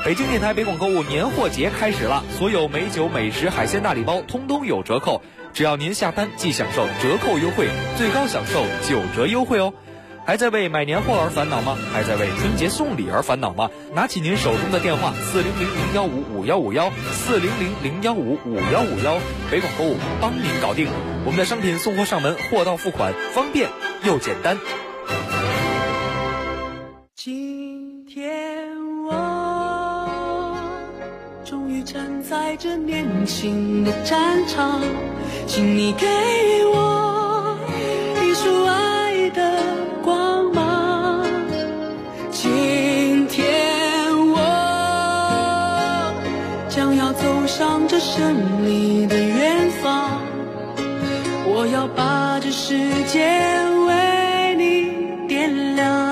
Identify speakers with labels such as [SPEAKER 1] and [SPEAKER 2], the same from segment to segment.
[SPEAKER 1] 北京电台北广购物年货节开始了，所有美酒、美食、海鲜大礼包通通有折扣，只要您下单即享受折扣优惠，最高享受9折优惠哦。还在为买年货而烦恼吗？还在为春节送礼而烦恼吗？拿起您手中的电话，4000-015-5151，4000-015-5151，北广购物帮您搞定。我们的商品送货上门，货到付款，方便又简单。
[SPEAKER 2] 今天我终于站在这年轻的战场，请你给我一束爱的光芒。今天我将要走上这胜利的远方，我要把这世界为你点亮。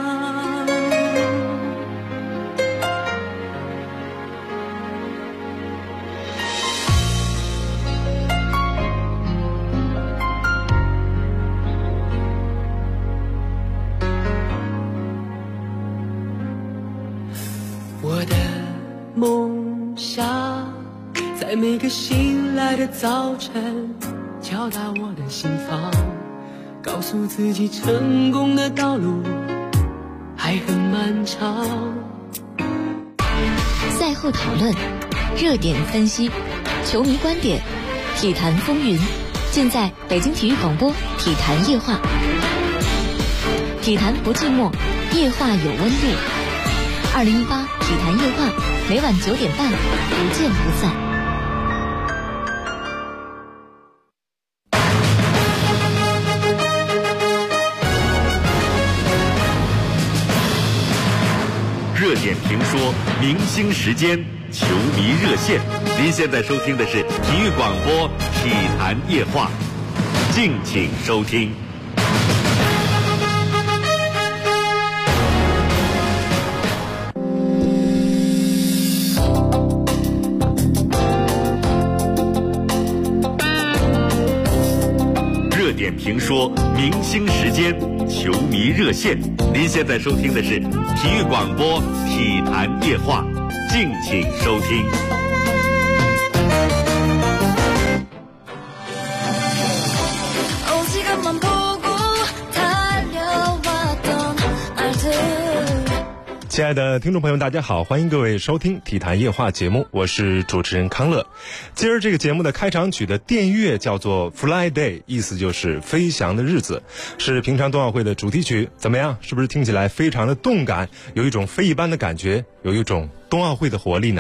[SPEAKER 2] 我的梦想在每个醒来的早晨敲打我的心房，告诉自己成功的道路还很漫长。
[SPEAKER 3] 赛后讨论，热点分析，球迷观点，体坛风云，尽在北京体育广播体坛夜话。体坛不寂寞，夜话有温度。2018体坛夜话，每晚9点半，不见不散。
[SPEAKER 4] 热点评说，明星时间，球迷热线。您现在收听的是体育广播体坛夜话，敬请收听。热点评说，明星时间，球迷热线。您现在收听的是体育广播体坛夜话，敬请收听。
[SPEAKER 5] 亲爱的听众朋友大家好，欢迎各位收听体坛夜话节目，我是主持人康乐。今儿这个节目的开场曲的电乐叫做 Fly Day， 意思就是飞翔的日子，是平常冬奥会的主题曲。怎么样，是不是听起来非常的动感，有一种飞一般的感觉，有一种冬奥会的活力呢？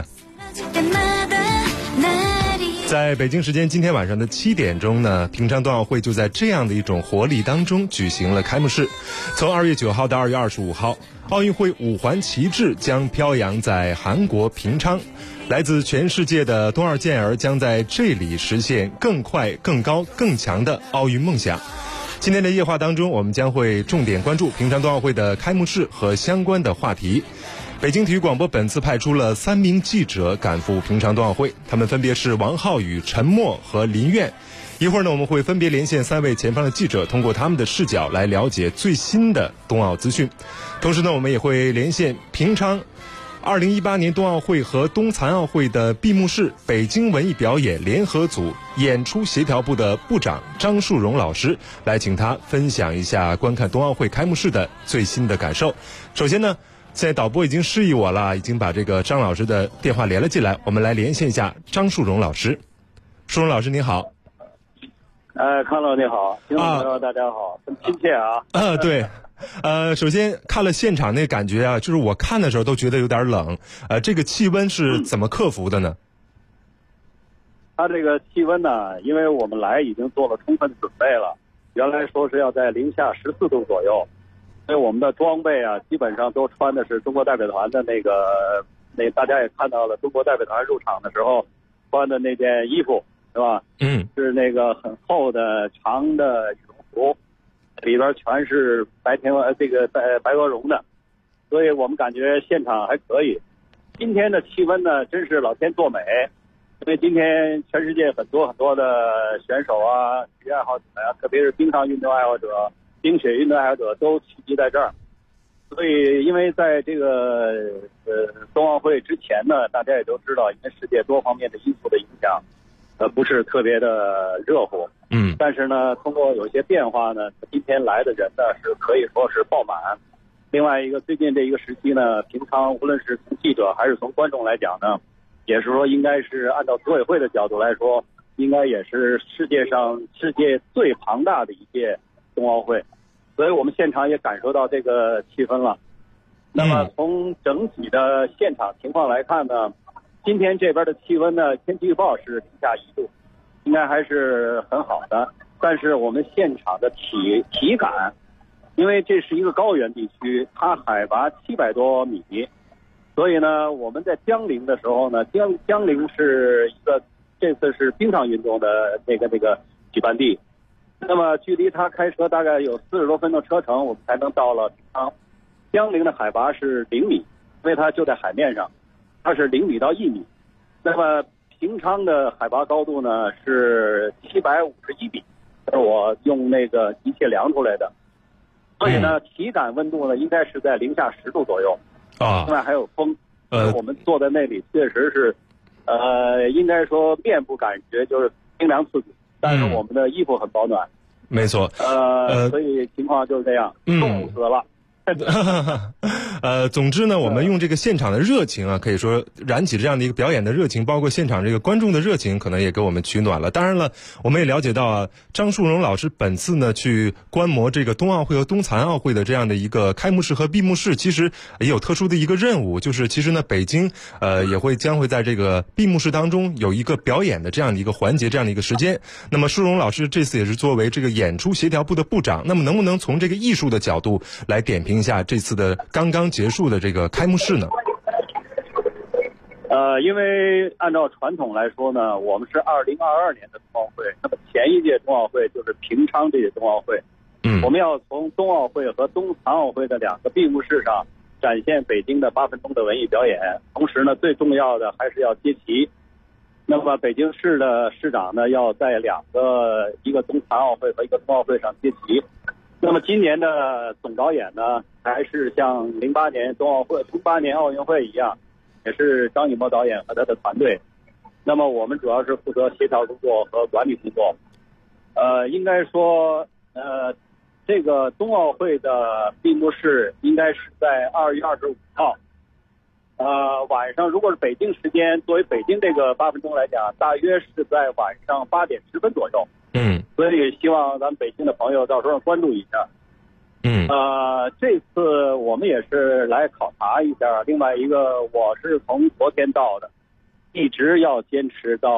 [SPEAKER 5] 在北京时间今天晚上的7点钟呢，平昌冬奥会就在这样的一种活力当中举行了开幕式。从2月9号到2月25号，奥运会5环旗帜将飘扬在韩国平昌，来自全世界的冬奥健儿将在这里实现更快、更高、更强的奥运梦想。今天的夜话当中，我们将会重点关注平昌冬奥会的开幕式和相关的话题。北京体育广播本次派出了3名记者赶赴平昌冬奥会，他们分别是王浩宇、陈默和林苑。一会儿呢，我们会分别连线3位前方的记者，通过他们的视角来了解最新的冬奥资讯。同时呢，我们也会连线平昌2018年冬奥会和冬残奥会的闭幕式北京文艺表演联合组演出协调部的部长张树荣老师，来请他分享一下观看冬奥会开幕式的最新的感受。首先呢，现在导播已经示意我了，已经把这个张老师的电话连了进来，我们来连线一下张树荣老师。树荣老师您好。
[SPEAKER 6] 康乐你好，听众朋友大家好，很亲切啊。
[SPEAKER 5] 对。首先看了现场那感觉啊，就是我看的时候都觉得有点冷。这个气温是怎么克服的呢？
[SPEAKER 6] 它这个气温呢，因为我们来已经做了充分准备了，原来说是要在零下14度左右，所以我们的装备啊，基本上都穿的是中国代表团的那大家也看到了，中国代表团入场的时候穿的那件衣服，是吧？是那个很厚的长的羽绒服，里边全是白鹅绒的，所以我们感觉现场还可以。今天的气温呢，真是老天作美，因为今天全世界很多的选手啊、体育爱好者啊，特别是冰上运动爱好者、冰雪运动爱好者都齐集在这儿。所以因为在这个冬奥会之前呢，大家也都知道，因为世界多方面的因素的影响，不是特别的热乎。但是呢，通过有些变化呢，今天来的人呢是可以说是爆满。另外一个，最近这一个时期呢，平常无论是从记者还是从观众来讲呢，也是说应该是按照组委会的角度来说，应该也是世界最庞大的一届冬奥会，所以我们现场也感受到这个气氛了。那么从整体的现场情况来看呢，今天这边的气温呢，天气预报是零下1度，应该还是很好的。但是我们现场的体感，因为这是一个高原地区，它海拔700多米，所以呢，我们在江陵的时候呢，江陵是一个这次是冰上运动的那个举办地。那么距离它开车大概有40多分钟车程，我们才能到了平昌。江陵的海拔是0米，因为它就在海面上，它是0米到1米。那么平昌的海拔高度呢是751米，是我用那个仪器量出来的。所以呢，体感温度呢应该是在零下10度左右啊。另外还有风，我们坐在那里确实是，应该说面部感觉就是冰凉刺骨，但是我们的衣服很保暖。
[SPEAKER 5] 没错。
[SPEAKER 6] 所以情况就是这样，冻死了。
[SPEAKER 5] 总之呢，我们用这个现场的热情啊，可以说燃起这样的一个表演的热情，包括现场这个观众的热情，可能也给我们取暖了。当然了，我们也了解到啊，张树荣老师本次呢去观摩这个冬奥会和冬残奥会的这样的一个开幕式和闭幕式，其实也有特殊的一个任务，就是其实呢，北京将会在这个闭幕式当中有一个表演的这样的一个环节，这样的一个时间。那么树荣老师这次也是作为这个演出协调部的部长，那么能不能从这个艺术的角度来点评一下这次的刚刚结束的这个开幕式呢？
[SPEAKER 6] 因为按照传统来说呢，我们是2022年的冬奥会，那么前一届冬奥会就是平昌这届冬奥会。我们要从冬奥会和冬残奥会的2个闭幕式上展现北京的8分钟的文艺表演，同时呢，最重要的还是要接旗。那么北京市的市长呢，要在一个冬残奥会和一个冬奥会上接旗。那么今年的总导演呢，还是像08年冬奥会、08年奥运会一样，也是张艺谋导演和他的团队。那么我们主要是负责协调工作和管理工作。应该说，这个冬奥会的闭幕式应该是在2月25号。晚上如果是北京时间，作为北京这个8分钟来讲，大约是在晚上8点10分左右。所以希望咱们北京的朋友到时候关注一下。这次我们也是来考察一下。另外一个，我是从昨天到的，一直要坚持到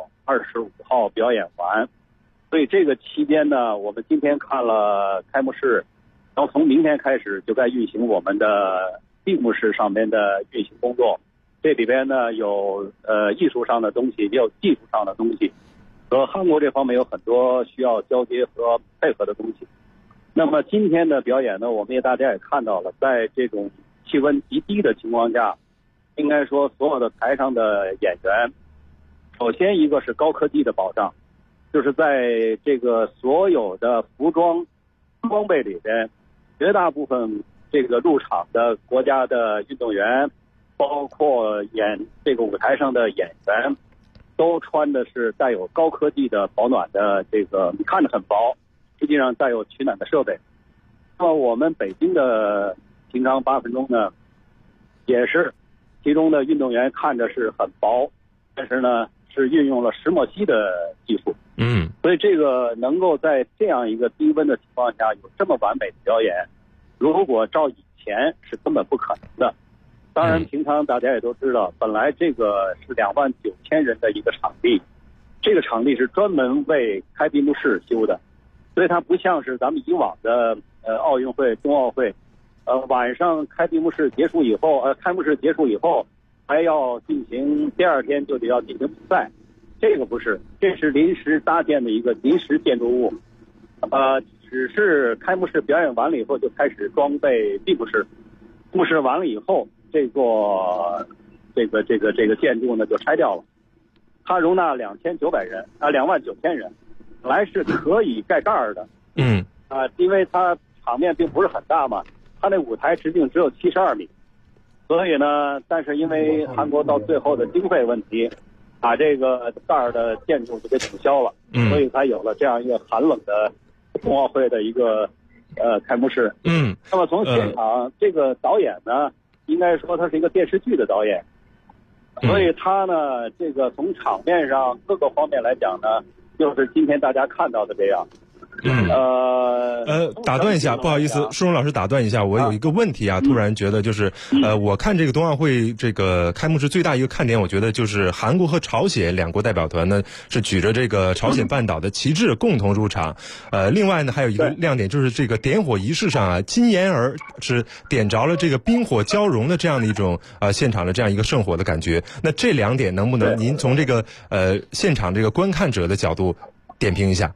[SPEAKER 6] 25号表演完。所以这个期间呢，我们今天看了开幕式，然后从明天开始就该运行我们的闭幕式上面的运行工作。这里边呢有艺术上的东西，也有技术上的东西。和韩国这方面有很多需要交接和配合的东西。那么今天的表演呢，我们大家也看到了，在这种气温极低的情况下，应该说所有的台上的演员，首先一个是高科技的保障，就是在这个所有的服装装备里边，绝大部分这个入场的国家的运动员，包括这个舞台上的演员，都穿的是带有高科技的保暖的这个，你看着很薄，实际上带有取暖的设备。那么我们北京的平昌8分钟呢，也是其中的运动员看着是很薄，但是呢是运用了石墨烯的技术。所以这个能够在这样一个低温的情况下有这么完美的表演，如果照以前是根本不可能的。当然平常大家也都知道，本来这个是29000人的一个场地，这个场地是专门为开闭幕式修的，所以它不像是咱们以往的奥运会、冬奥会，晚上开闭幕式结束以后，开幕式结束以后还要进行第2天就得要进行比赛，这个不是，这是临时搭建的一个临时建筑物，只是开幕式表演完了以后就开始装备闭幕式，闭幕式完了以后。这座这个建筑呢就拆掉了，它容纳2900人29000人，本来是可以盖盖的。因为它场面并不是很大嘛，它那舞台直径只有72米， 所以呢，但是因为韩国到最后的经费问题，把这个的建筑就给取消了，所以才有了这样一个寒冷的冬奥会的一个开幕式。那么从现场这个导演呢，应该说他是一个电视剧的导演，所以他呢，这个从场面上各个方面来讲呢，就是今天大家看到的这样。
[SPEAKER 5] 打断一下，不好意思，舒荣老师打断一下，我有一个问题啊，突然觉得就是我看这个冬奥会这个开幕式最大一个看点，我觉得就是韩国和朝鲜两国代表团呢是举着这个朝鲜半岛的旗帜共同入场。另外呢还有一个亮点就是这个点火仪式上啊，金妍儿是点着了这个冰火交融的这样的一种现场的这样一个圣火的感觉。那这两点能不能您从这个现场这个观看者的角度点评一下？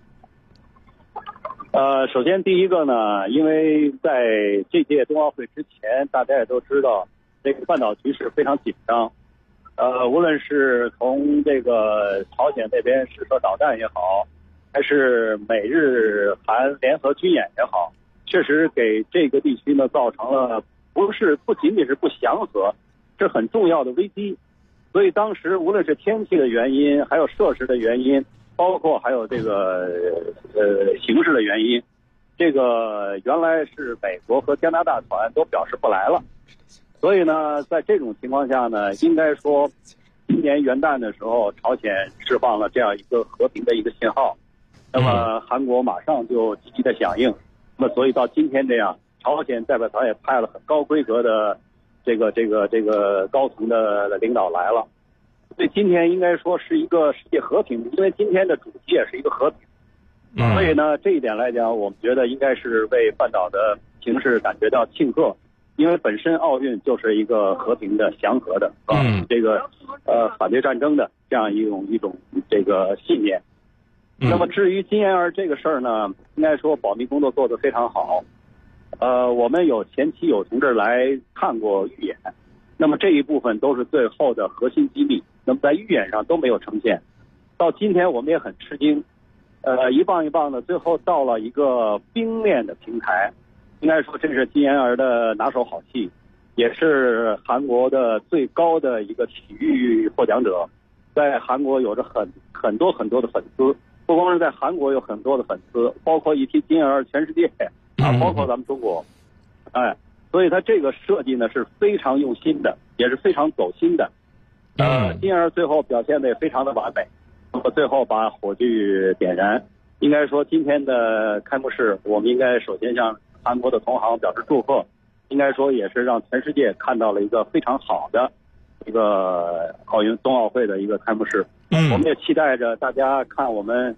[SPEAKER 6] 首先第一个呢，因为在这届冬奥会之前，大家也都知道这个半岛局势非常紧张。无论是从这个朝鲜那边试射导弹也好，还是美日韩联合军演也好，确实给这个地区呢造成了不仅仅是不祥和，是很重要的危机。所以当时无论是天气的原因，还有设施的原因，包括还有这个形势的原因，这个原来是美国和加拿大团都表示不来了。所以呢，在这种情况下呢，应该说今年元旦的时候，朝鲜释放了这样一个和平的一个信号，那么韩国马上就积极的响应。那么所以到今天这样，朝鲜代表团也派了很高规格的这个高层的领导来了。所以今天应该说是一个世界和平，因为今天的主题也是一个和平。所以呢，这一点来讲，我们觉得应该是为半岛的形势感觉到庆贺，因为本身奥运就是一个和平的、祥和的，这个反对战争的这样一种这个信念。那么至于金妍儿这个事儿呢，应该说保密工作做得非常好。我们前期有同志来看过预演，那么这一部分都是最后的核心机密，那么在预演上都没有呈现。到今天我们也很吃惊，一棒一棒的，最后到了一个冰面的平台，应该说这是金妍儿的拿手好戏，也是韩国的最高的一个体育获奖者，在韩国有着很多的粉丝，不光是在韩国有很多的粉丝，包括一提金妍儿，全世界包括咱们中国，所以他这个设计呢是非常用心的，也是非常走心的。金妍儿最后表现的也非常的完美，那么最后把火炬点燃。应该说今天的开幕式，我们应该首先向韩国的同行表示祝贺，应该说也是让全世界看到了一个非常好的一个冬奥会的一个开幕式。我们也期待着大家看我们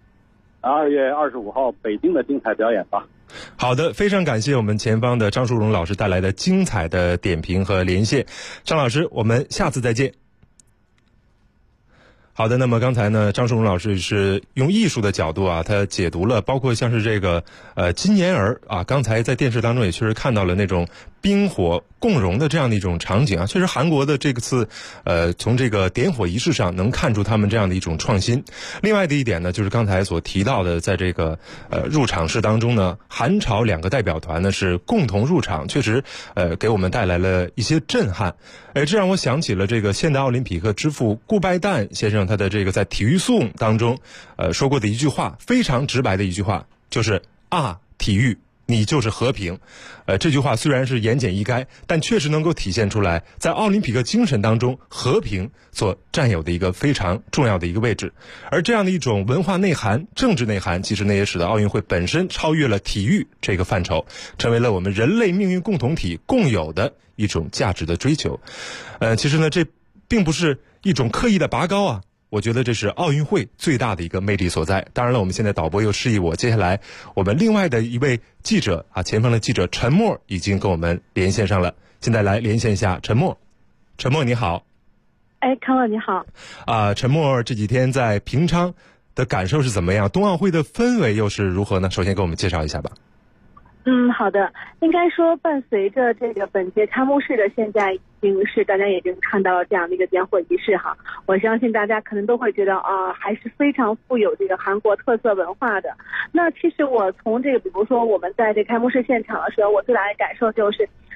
[SPEAKER 6] 2月25号北京的精彩表演吧。
[SPEAKER 5] 好的，非常感谢我们前方的张淑荣老师带来的精彩的点评和连线。张老师，我们下次再见。好的，那么刚才呢，张淑荣老师是用艺术的角度啊，他解读了包括像是这个金妍儿啊，刚才在电视当中也确实看到了那种冰火共融的这样的一种场景啊，确实韩国的这个次从这个点火仪式上能看出他们这样的一种创新。另外的一点呢，就是刚才所提到的，在这个入场式当中呢，韩朝两个代表团呢是共同入场，确实给我们带来了一些震撼。这让我想起了这个现代奥林匹克之父顾拜旦先生他的这个在体育颂当中说过的一句话，非常直白的一句话，就是体育你就是和平。这句话虽然是言简意赅，但确实能够体现出来在奥林匹克精神当中和平所占有的一个非常重要的一个位置。而这样的一种文化内涵、政治内涵，其实呢也使得奥运会本身超越了体育这个范畴，成为了我们人类命运共同体共有的一种价值的追求。其实呢这并不是一种刻意的拔高啊，我觉得这是奥运会最大的一个魅力所在。当然了，我们现在导播又示意我，接下来我们另外的一位记者啊，前方的记者陈默已经跟我们连线上了。现在来连线一下陈默。陈默你好。
[SPEAKER 7] 康乐你好。
[SPEAKER 5] 陈默这几天在平昌的感受是怎么样？冬奥会的氛围又是如何呢？首先给我们介绍一下吧。
[SPEAKER 7] 好的，应该说伴随着这个本届开幕式的现在大家已经看到了这样的一个点火仪式哈，我相信大家可能都会觉得还是非常富有这个韩国特色文化的。那其实我从这个比如说我们在这开幕式现场的时候，我最大的感受就是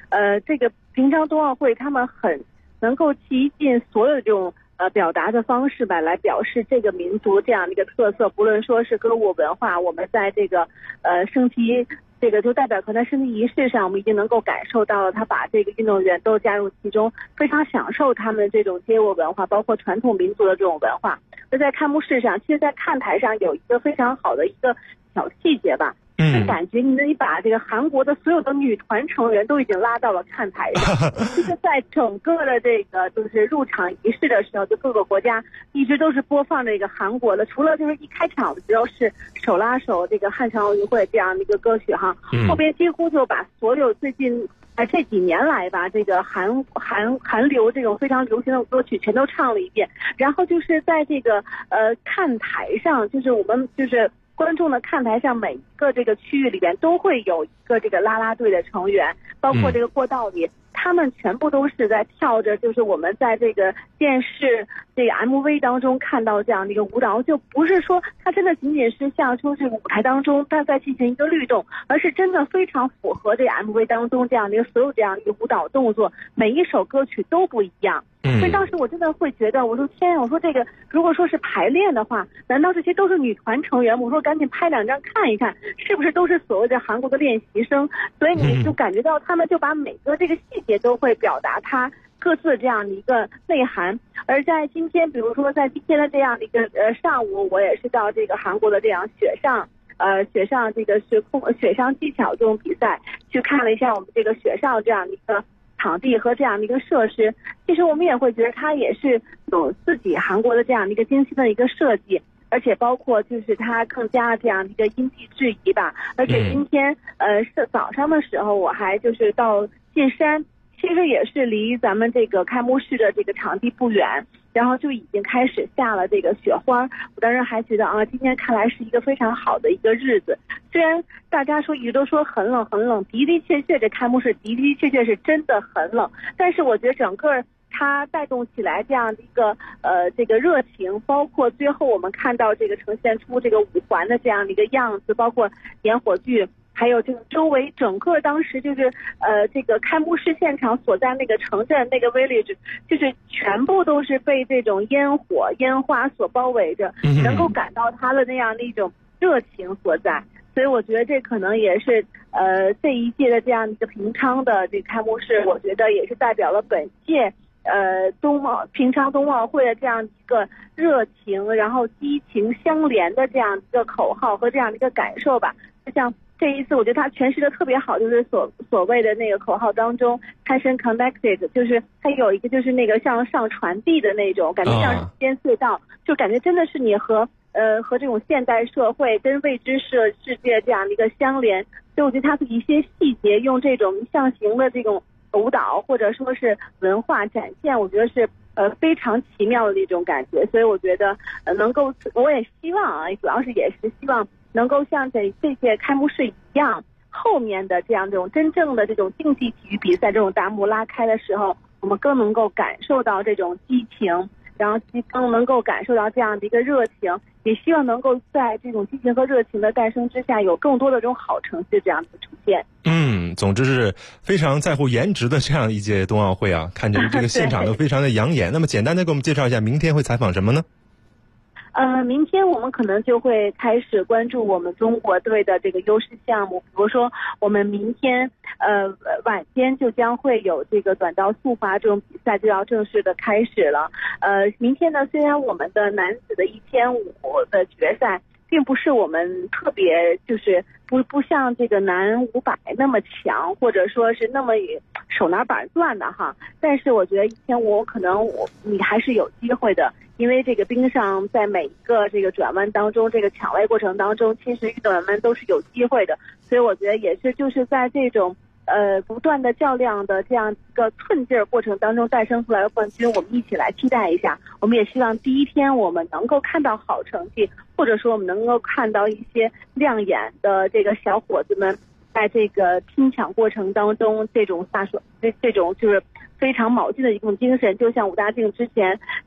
[SPEAKER 7] 这个平昌冬奥会他们很能够极尽所有这种表达的方式吧，来表示这个民族这样的一个特色。不论说是歌舞文化，我们在这个升旗这个就代表团的升旗仪式上，我们已经能够感受到了他把这个运动员都加入其中，非常享受他们这种街舞文化，包括传统民族的这种文化。那在开幕式上，其实在看台上有一个非常好的一个小细节吧。就感觉你把这个韩国的所有的女团成员都已经拉到了看台上，就是在整个的这个就是入场仪式的时候，就各个国家一直都是播放这个韩国的，除了就是一开场的时候是手拉手这个汉城奥运会这样的一个歌曲哈，后边几乎就把所有最近这几年来吧这个韩流这种非常流行的歌曲全都唱了一遍，然后就是在这个看台上，就是我们就是观众的看台上每一个这个区域里边都会有一个这个啦啦队的成员，包括这个过道里，他们全部都是在跳着，就是我们在这个电视这个 MV 当中看到这样的一个舞蹈，就不是说它真的仅仅是像说是舞台当中它在进行一个律动，而是真的非常符合这个 MV 当中这样的一个所有这样的一个舞蹈动作，每一首歌曲都不一样。所以当时我真的会觉得，我说天啊，我说这个如果说是排练的话，难道这些都是女团成员？我说赶紧拍2张看一看，是不是都是所谓的韩国的练习生？所以你就感觉到他们就把每个这个细节都会表达它各自这样的一个内涵。而在今天，比如说在今天的这样的一个上午，我也是到这个韩国的这样雪上这个雪上技巧这种比赛去看了一下我们这个雪上这样的一个场地和这样的一个设施，其实我们也会觉得它也是有自己韩国的这样的一个精心的一个设计，而且包括就是它更加这样的一个因地制宜吧。而且今天是早上的时候，我还就是到进山，其实也是离咱们这个开幕式的这个场地不远，然后就已经开始下了这个雪花。我当时还觉得今天看来是一个非常好的一个日子。虽然大家一直都说很冷很冷，的的确确这开幕式的的确确是真的很冷，但是我觉得整个它带动起来这样的一个这个热情，包括最后我们看到这个呈现出这个五环的这样的一个样子，包括烟火炬，还有这个周围整个当时就是这个开幕式现场所在那个城镇那个 village， 就是全部都是被这种烟火烟花所包围着，能够感到它的那样的一种热情所在。所以我觉得这可能也是这一届的这样一个平昌的这个开幕式，我觉得也是代表了本届平昌冬奥会的这样一个热情，然后激情相连的这样一个口号和这样的一个感受吧。就像这一次我觉得他诠释的特别好，就是所谓的那个口号当中 passion connected， 就是它有一个就是那个像上传递的那种感觉，像时间隧道，就感觉真的是你和这种现代社会跟未知世界这样的一个相连。所以我觉得它的一些细节用这种象形的这种舞蹈或者说是文化展现，我觉得是非常奇妙的一种感觉。所以我觉得能够，我也希望主要是也是希望能够像这届开幕式一样，后面的这样这种真正的这种竞技体育比赛这种大幕拉开的时候，我们更能够感受到这种激情，然后更能够感受到这样的一个热情，也希望能够在这种激情和热情的诞生之下，有更多的这种好成绩这样的出现。
[SPEAKER 5] 总之是非常在乎颜值的这样一届冬奥会啊，看着这个现场都非常的养眼。那么简单的给我们介绍一下明天会采访什么呢？
[SPEAKER 7] 明天我们可能就会开始关注我们中国队的这个优势项目，比如说我们明天晚间就将会有这个短道速滑这种比赛就要正式的开始了。明天呢，虽然我们的男子的1500的决赛并不是我们特别就是不像这个男500那么强，或者说是那么手拿板钻的哈，但是我觉得1500可能你还是有机会的。因为这个冰上在每一个这个转弯当中，这个抢位过程当中，其实运动员们都是有机会的。所以我觉得也是就是在这种不断的较量的这样一个寸劲儿过程当中诞生出来的冠军，我们一起来期待一下。我们也希望第一天我们能够看到好成绩，或者说我们能够看到一些亮眼的这个小伙子们在这个拼抢过程当中这种就是非常卯劲的一种精神，就像武大靖之前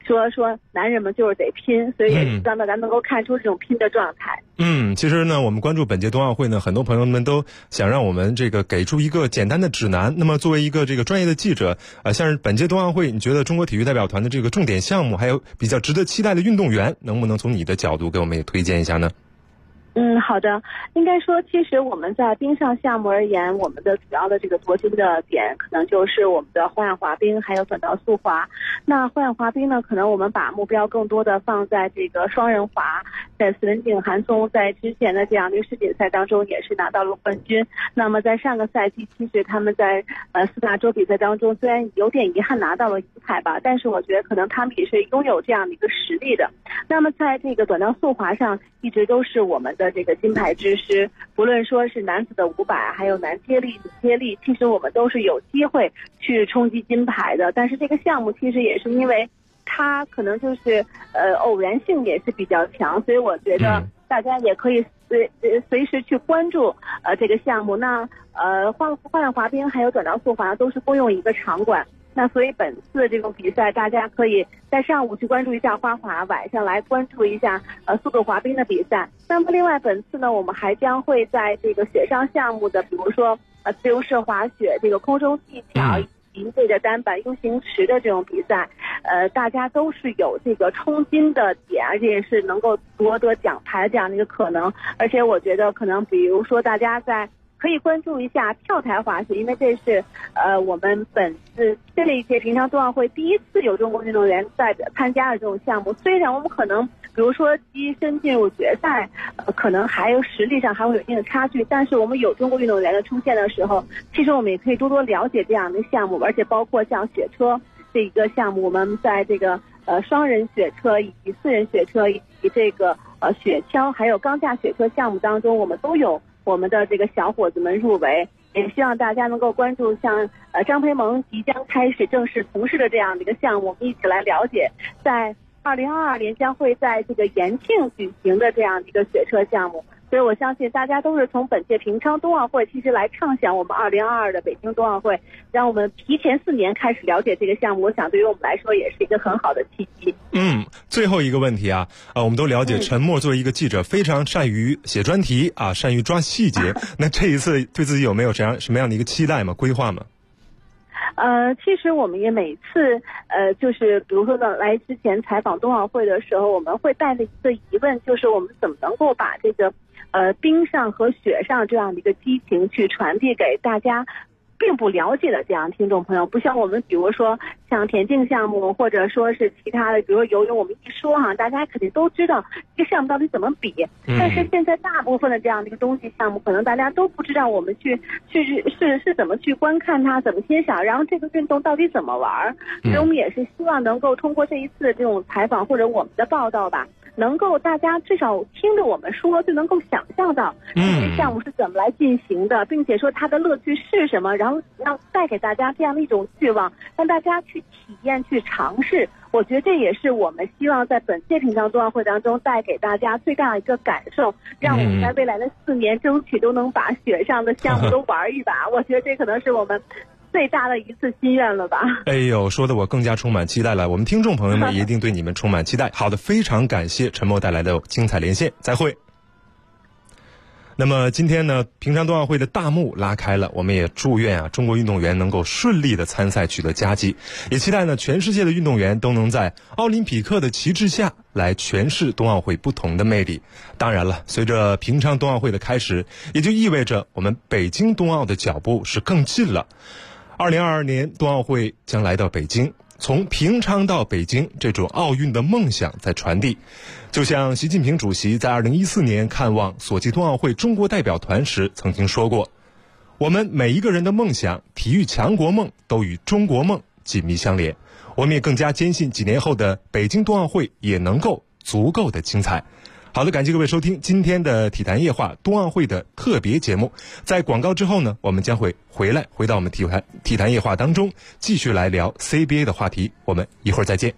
[SPEAKER 7] 说男人们就是得拼，所以也是让大家能够看出这种拼的状态。
[SPEAKER 5] 其实呢，我们关注本届冬奥会呢，很多朋友们都想让我们这个给出一个简单的指南。那么作为一个这个专业的记者，像是本届冬奥会，你觉得中国体育代表团的这个重点项目，还有比较值得期待的运动员，能不能从你的角度给我们也推荐一下呢？
[SPEAKER 7] 好的。应该说，其实我们在冰上项目而言，我们的主要的这个夺金的点，可能就是我们的花样滑冰，还有短道速滑。那花样滑冰呢，可能我们把目标更多的放在这个双人滑，在斯文静、韩松在之前的这样的一个世锦赛当中也是拿到了冠军。那么在上个赛季，其实他们在4大洲比赛当中，虽然有点遗憾拿到了银牌吧，但是我觉得可能他们也是拥有这样的一个实力的。那么在这个短道速滑上，一直都是我们的这个金牌之师，不论说是男子的500，还有男接力、女接力，其实我们都是有机会去冲击金牌的。但是这个项目其实也是因为它可能就是偶然性也是比较强，所以我觉得大家也可以随时去关注这个项目。那花样滑冰还有短道速滑都是共用一个场馆。那所以本次这种比赛，大家可以在上午去关注一下花滑，晚上来关注一下速度滑冰的比赛。那么另外本次呢，我们还将会在这个雪上项目的，比如说自由式滑雪、这个空中技巧以及这个单板 U 型池的这种比赛，大家都是有这个冲金的点，而且也是能够夺得奖牌这样的一个可能。而且我觉得可能比如说大家可以关注一下跳台滑雪，因为这是我们本次这一届平昌冬奥会第一次有中国运动员代表参加的这种项目。虽然我们可能比如说跻身进入决赛，可能还有实力上还会有一定的差距，但是我们有中国运动员的出现的时候，其实我们也可以多多了解这样的项目。而且包括像雪车这一个项目，我们在这个双人雪车以及4人雪车以及这个雪橇还有钢架雪车项目当中，我们都有我们的这个小伙子们入围。也希望大家能够关注像张培萌即将开始正式从事的这样的一个项目，我们一起来了解在2022年将会在这个延庆举行的这样的一个雪车项目。所以我相信大家都是从本届平昌冬奥会其实来畅想我们2022的北京冬奥会，让我们提前4年开始了解这个项目，我想对于我们来说也是一个很好的契机。
[SPEAKER 5] 最后一个问题啊，我们都了解陈默作为一个记者非常善于写专题啊，善于抓细节。那这一次对自己有没有什么样的一个期待吗？规划吗？
[SPEAKER 7] 其实我们也每次就是比如说呢，来之前采访冬奥会的时候，我们会带着一个疑问，就是我们怎么能够把这个冰上和雪上这样的一个激情去传递给大家并不了解的这样听众朋友。不像我们比如说像田径项目或者说是其他的，比如说游泳，我们一说大家肯定都知道这个项目到底怎么比。但是现在大部分的这样的一个冬季项目，可能大家都不知道我们是怎么去观看它，怎么欣赏，然后这个运动到底怎么玩。所以我们也是希望能够通过这一次这种采访或者我们的报道吧，能够大家至少听着我们说就能够想象到这些项目是怎么来进行的，并且说它的乐趣是什么，然后要带给大家这样的一种欲望，让大家去体验去尝试。我觉得这也是我们希望在本届平昌冬奥会当中带给大家最大的一个感受，让我们在未来的4年争取都能把雪上的项目都玩一把。我觉得这可能是我们最大的一次心愿了吧。
[SPEAKER 5] 哎呦，说的我更加充满期待了。我们听众朋友们一定对你们充满期待。好的，非常感谢陈默带来的精彩连线，再会。那么今天呢，平昌冬奥会的大幕拉开了，我们也祝愿中国运动员能够顺利的参赛取得佳绩，也期待呢全世界的运动员都能在奥林匹克的旗帜下来诠释冬奥会不同的魅力。当然了，随着平昌冬奥会的开始，也就意味着我们北京冬奥的脚步是更近了。2022年冬奥会将来到北京，从平昌到北京，这种奥运的梦想在传递。就像习近平主席在2014年看望索契冬奥会中国代表团时曾经说过，我们每一个人的梦想，体育强国梦都与中国梦紧密相连。我们也更加坚信几年后的北京冬奥会也能够足够的精彩。好的，感谢各位收听今天的体坛夜话冬奥会的特别节目。在广告之后呢，我们将会回到我们体坛夜话当中，继续来聊 CBA 的话题。我们一会儿再见。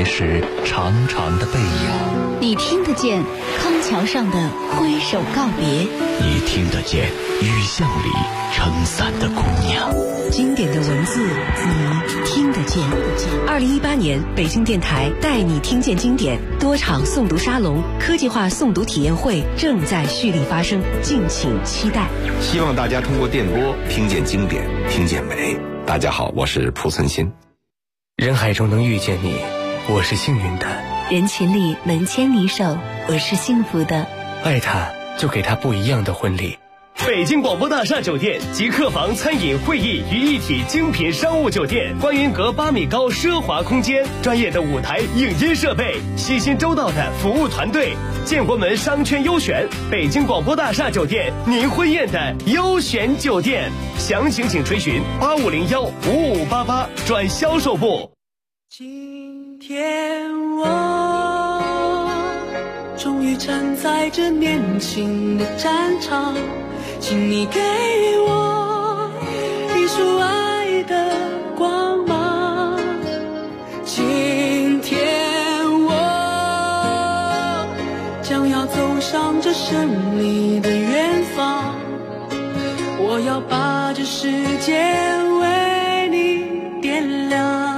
[SPEAKER 8] 别时长长的背影，
[SPEAKER 3] 你听得见康桥上的挥手告别，
[SPEAKER 8] 你听得见雨巷里撑伞的姑娘。
[SPEAKER 9] 经典的文字，你听得见。2018年，北京电台带你听见经典多场诵读沙龙、科技化诵读体验会正在蓄力发生，敬请期待。
[SPEAKER 10] 希望大家通过电波听见经典，听见美。大家好，我是蒲存昕。
[SPEAKER 11] 人海中能遇见你，我是幸运的；
[SPEAKER 3] 人群里能牵你手，我是幸福的。
[SPEAKER 11] 爱他，就给他不一样的婚礼。
[SPEAKER 12] 北京广播大厦酒店集客房、餐饮、会议于一体精品商务酒店，观云阁8米高奢华空间，专业的舞台影音设备，细心周到的服务团队，建国门商圈优选，北京广播大厦酒店您婚宴的优选酒店。详情请垂询8501-5588转销售部。
[SPEAKER 2] 今天我终于站在这年轻的战场，请你给我一束爱的光芒。今天我将要走上这胜利的远方，我要把这世界为你点亮。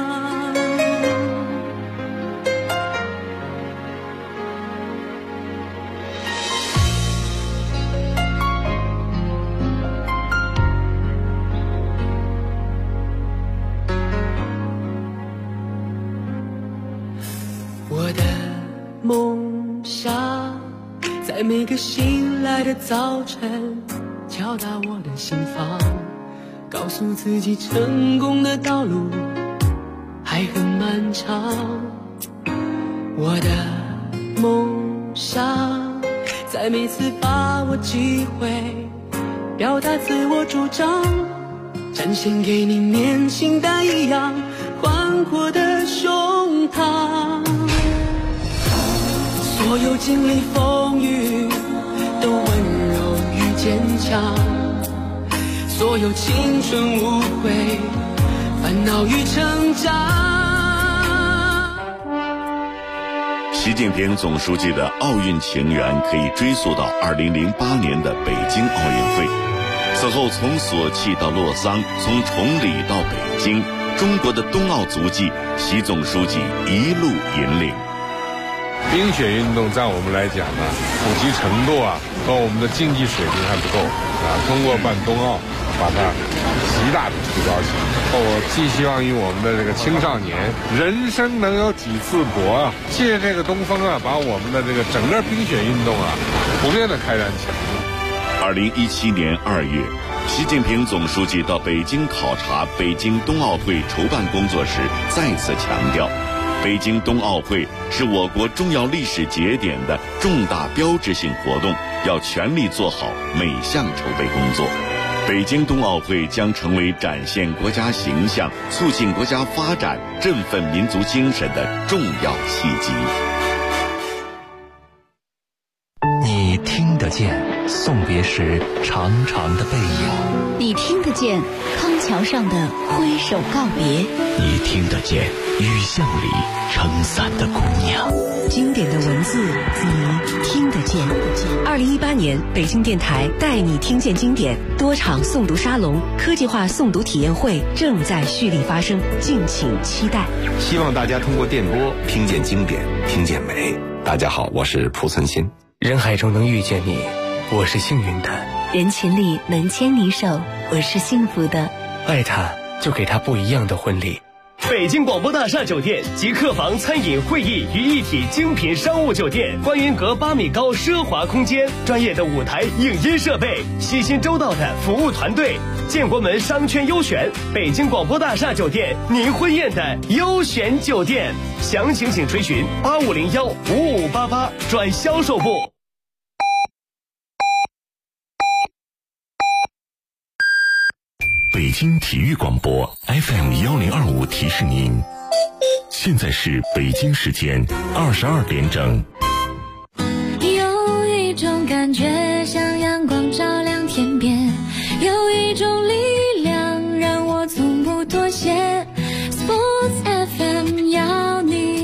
[SPEAKER 2] 我的梦想在每个醒来的早晨敲打我的心房，告诉自己成功的道路还很漫长。我的梦想在每次把握机会表达自我主张，展现给你年轻但一样宽阔的胸膛。所有经历风雨都温柔与坚强，所有青春无悔烦恼与成长。
[SPEAKER 4] 习近平总书记的奥运情缘可以追溯到2008年的北京奥运会。此后从索契到洛桑，从崇礼到北京，中国的冬奥足迹，习总书记一路引领。
[SPEAKER 13] 冰雪运动在我们来讲呢，普及程度和我们的竞技水平还不够通过办冬奥把它极大的提高起来。我寄希望于我们的这个青少年，人生能有几次搏借这个东风把我们的这个整个冰雪运动普遍的开展起来。
[SPEAKER 4] 2017年2月，习近平总书记到北京考察北京冬奥会筹办工作时，再次强调，北京冬奥会是我国重要历史节点的重大标志性活动，要全力做好每项筹备工作。北京冬奥会将成为展现国家形象、促进国家发展、振奋民族精神的重要契机。
[SPEAKER 8] 你听得见送别时长长的背影，
[SPEAKER 3] 你听得见康桥上的挥手告别，
[SPEAKER 8] 你听得见雨巷里撑伞的姑娘。
[SPEAKER 9] 经典的文字，你听得见。2018年，北京电台带你听见经典多场诵读沙龙、科技化诵读体验会正在蓄力发生，敬请期待。
[SPEAKER 10] 希望大家通过电波听见经典，听见美。大家好，我是蒲存昕。
[SPEAKER 11] 人海中能遇见你，我是幸运的；
[SPEAKER 3] 人群里能牵你手，我是幸福的。
[SPEAKER 11] 爱他，就给他不一样的婚礼。
[SPEAKER 12] 北京广播大厦酒店集客房、餐饮、会议于一体精品商务酒店，观云阁8米高奢华空间，专业的舞台影音设备，细心周到的服务团队，建国门商圈优选，北京广播大厦酒店您婚宴的优选酒店。详情请垂询8501-5588转销售部。
[SPEAKER 4] 北京体育广播 FM1025提示您，现在是北京时间22点整。
[SPEAKER 14] 有一种感觉像阳光照亮天边，有一种力量让我从不妥协。Sports FM 要你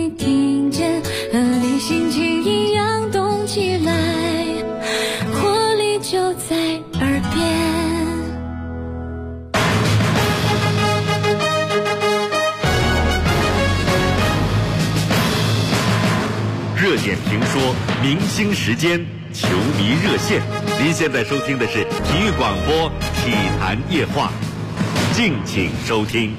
[SPEAKER 4] 热点评说，明星时间，球迷热线。您现在收听的是体育广播体坛夜话，敬请收听。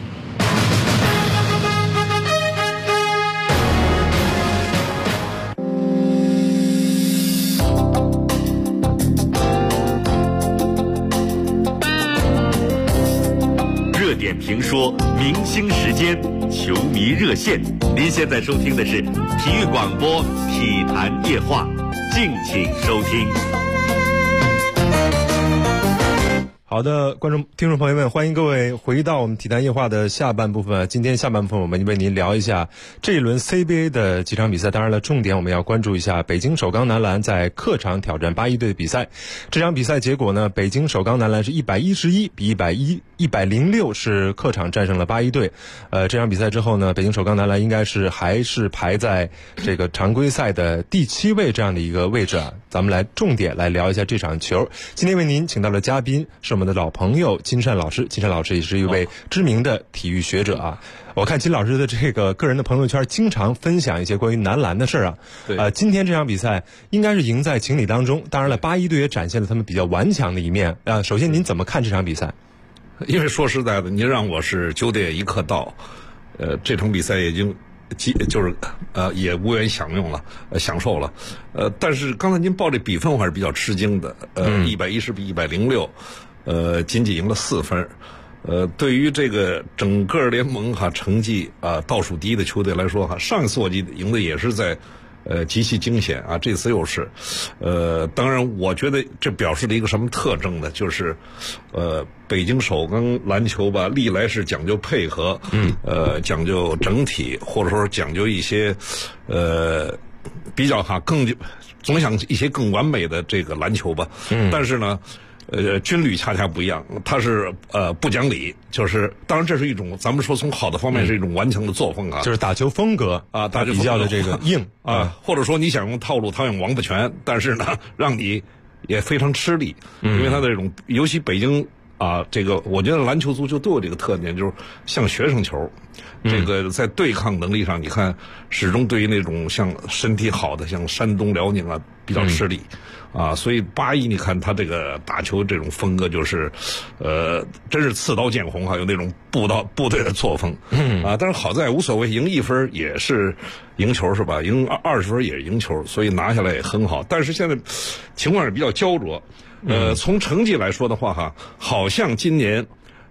[SPEAKER 4] 热点评说，明星时间，球迷热线。您现在收听的是体育广播体坛夜话，敬请收听。
[SPEAKER 5] 好的，听众朋友们，欢迎各位回到我们体坛夜话的下半部分。今天下半部分我们为您聊一下这一轮 CBA 的几场比赛，当然了，重点我们要关注一下北京首钢男篮在客场挑战81队的比赛。这场比赛结果呢，北京首钢男篮是111比106是客场战胜了81队。这场比赛之后呢，北京首钢男篮应该是还是排在这个常规赛的第7位这样的一个位置啊。咱们来重点来聊一下这场球。今天为您请到了嘉宾是我们的老朋友金善老师，金善老师也是一位知名的体育学者啊。我看金老师的这个个人的朋友圈经常分享一些关于男篮的事儿啊。
[SPEAKER 13] 对。
[SPEAKER 5] 今天这场比赛应该是赢在情理当中。当然了，81队也展现了他们比较顽强的一面啊。首先您怎么看这场比赛？
[SPEAKER 15] 因为说实在的，您让我是9点一刻到，这场比赛已经就是也无缘享受了，但是刚才您报这比分我还是比较吃惊的，110比106，仅仅赢了4分。对于这个整个联盟成绩倒数第一的球队来说上一次我记得赢的也是在极其惊险啊，这次又是，当然我觉得这表示了一个什么特征呢？就是北京首钢篮球吧，历来是讲究配合，讲究整体，或者说讲究一些比较总想一些更完美的这个篮球吧，但是呢。军旅恰恰不一样，他是不讲理，就是当然这是一种咱们说从好的方面是一种顽强的作风啊，
[SPEAKER 5] 就是打球风格啊，
[SPEAKER 15] 打球
[SPEAKER 5] 比较的这个硬
[SPEAKER 15] 啊，或者说你想用套路，他用王八拳，但是呢，让你也非常吃力，因为他的这种，尤其北京这个我觉得篮球足球都有这个特点，就是像学生球，这个在对抗能力上，你看始终对于那种像身体好的，像山东、辽宁比较吃力。所以81你看他这个打球这种风格就是，真是刺刀见红有那种部队的作风，但是好在无所谓，赢1分也是赢球是吧？赢20分也是赢球，所以拿下来也很好。但是现在情况是比较焦灼，从成绩来说的话好像今年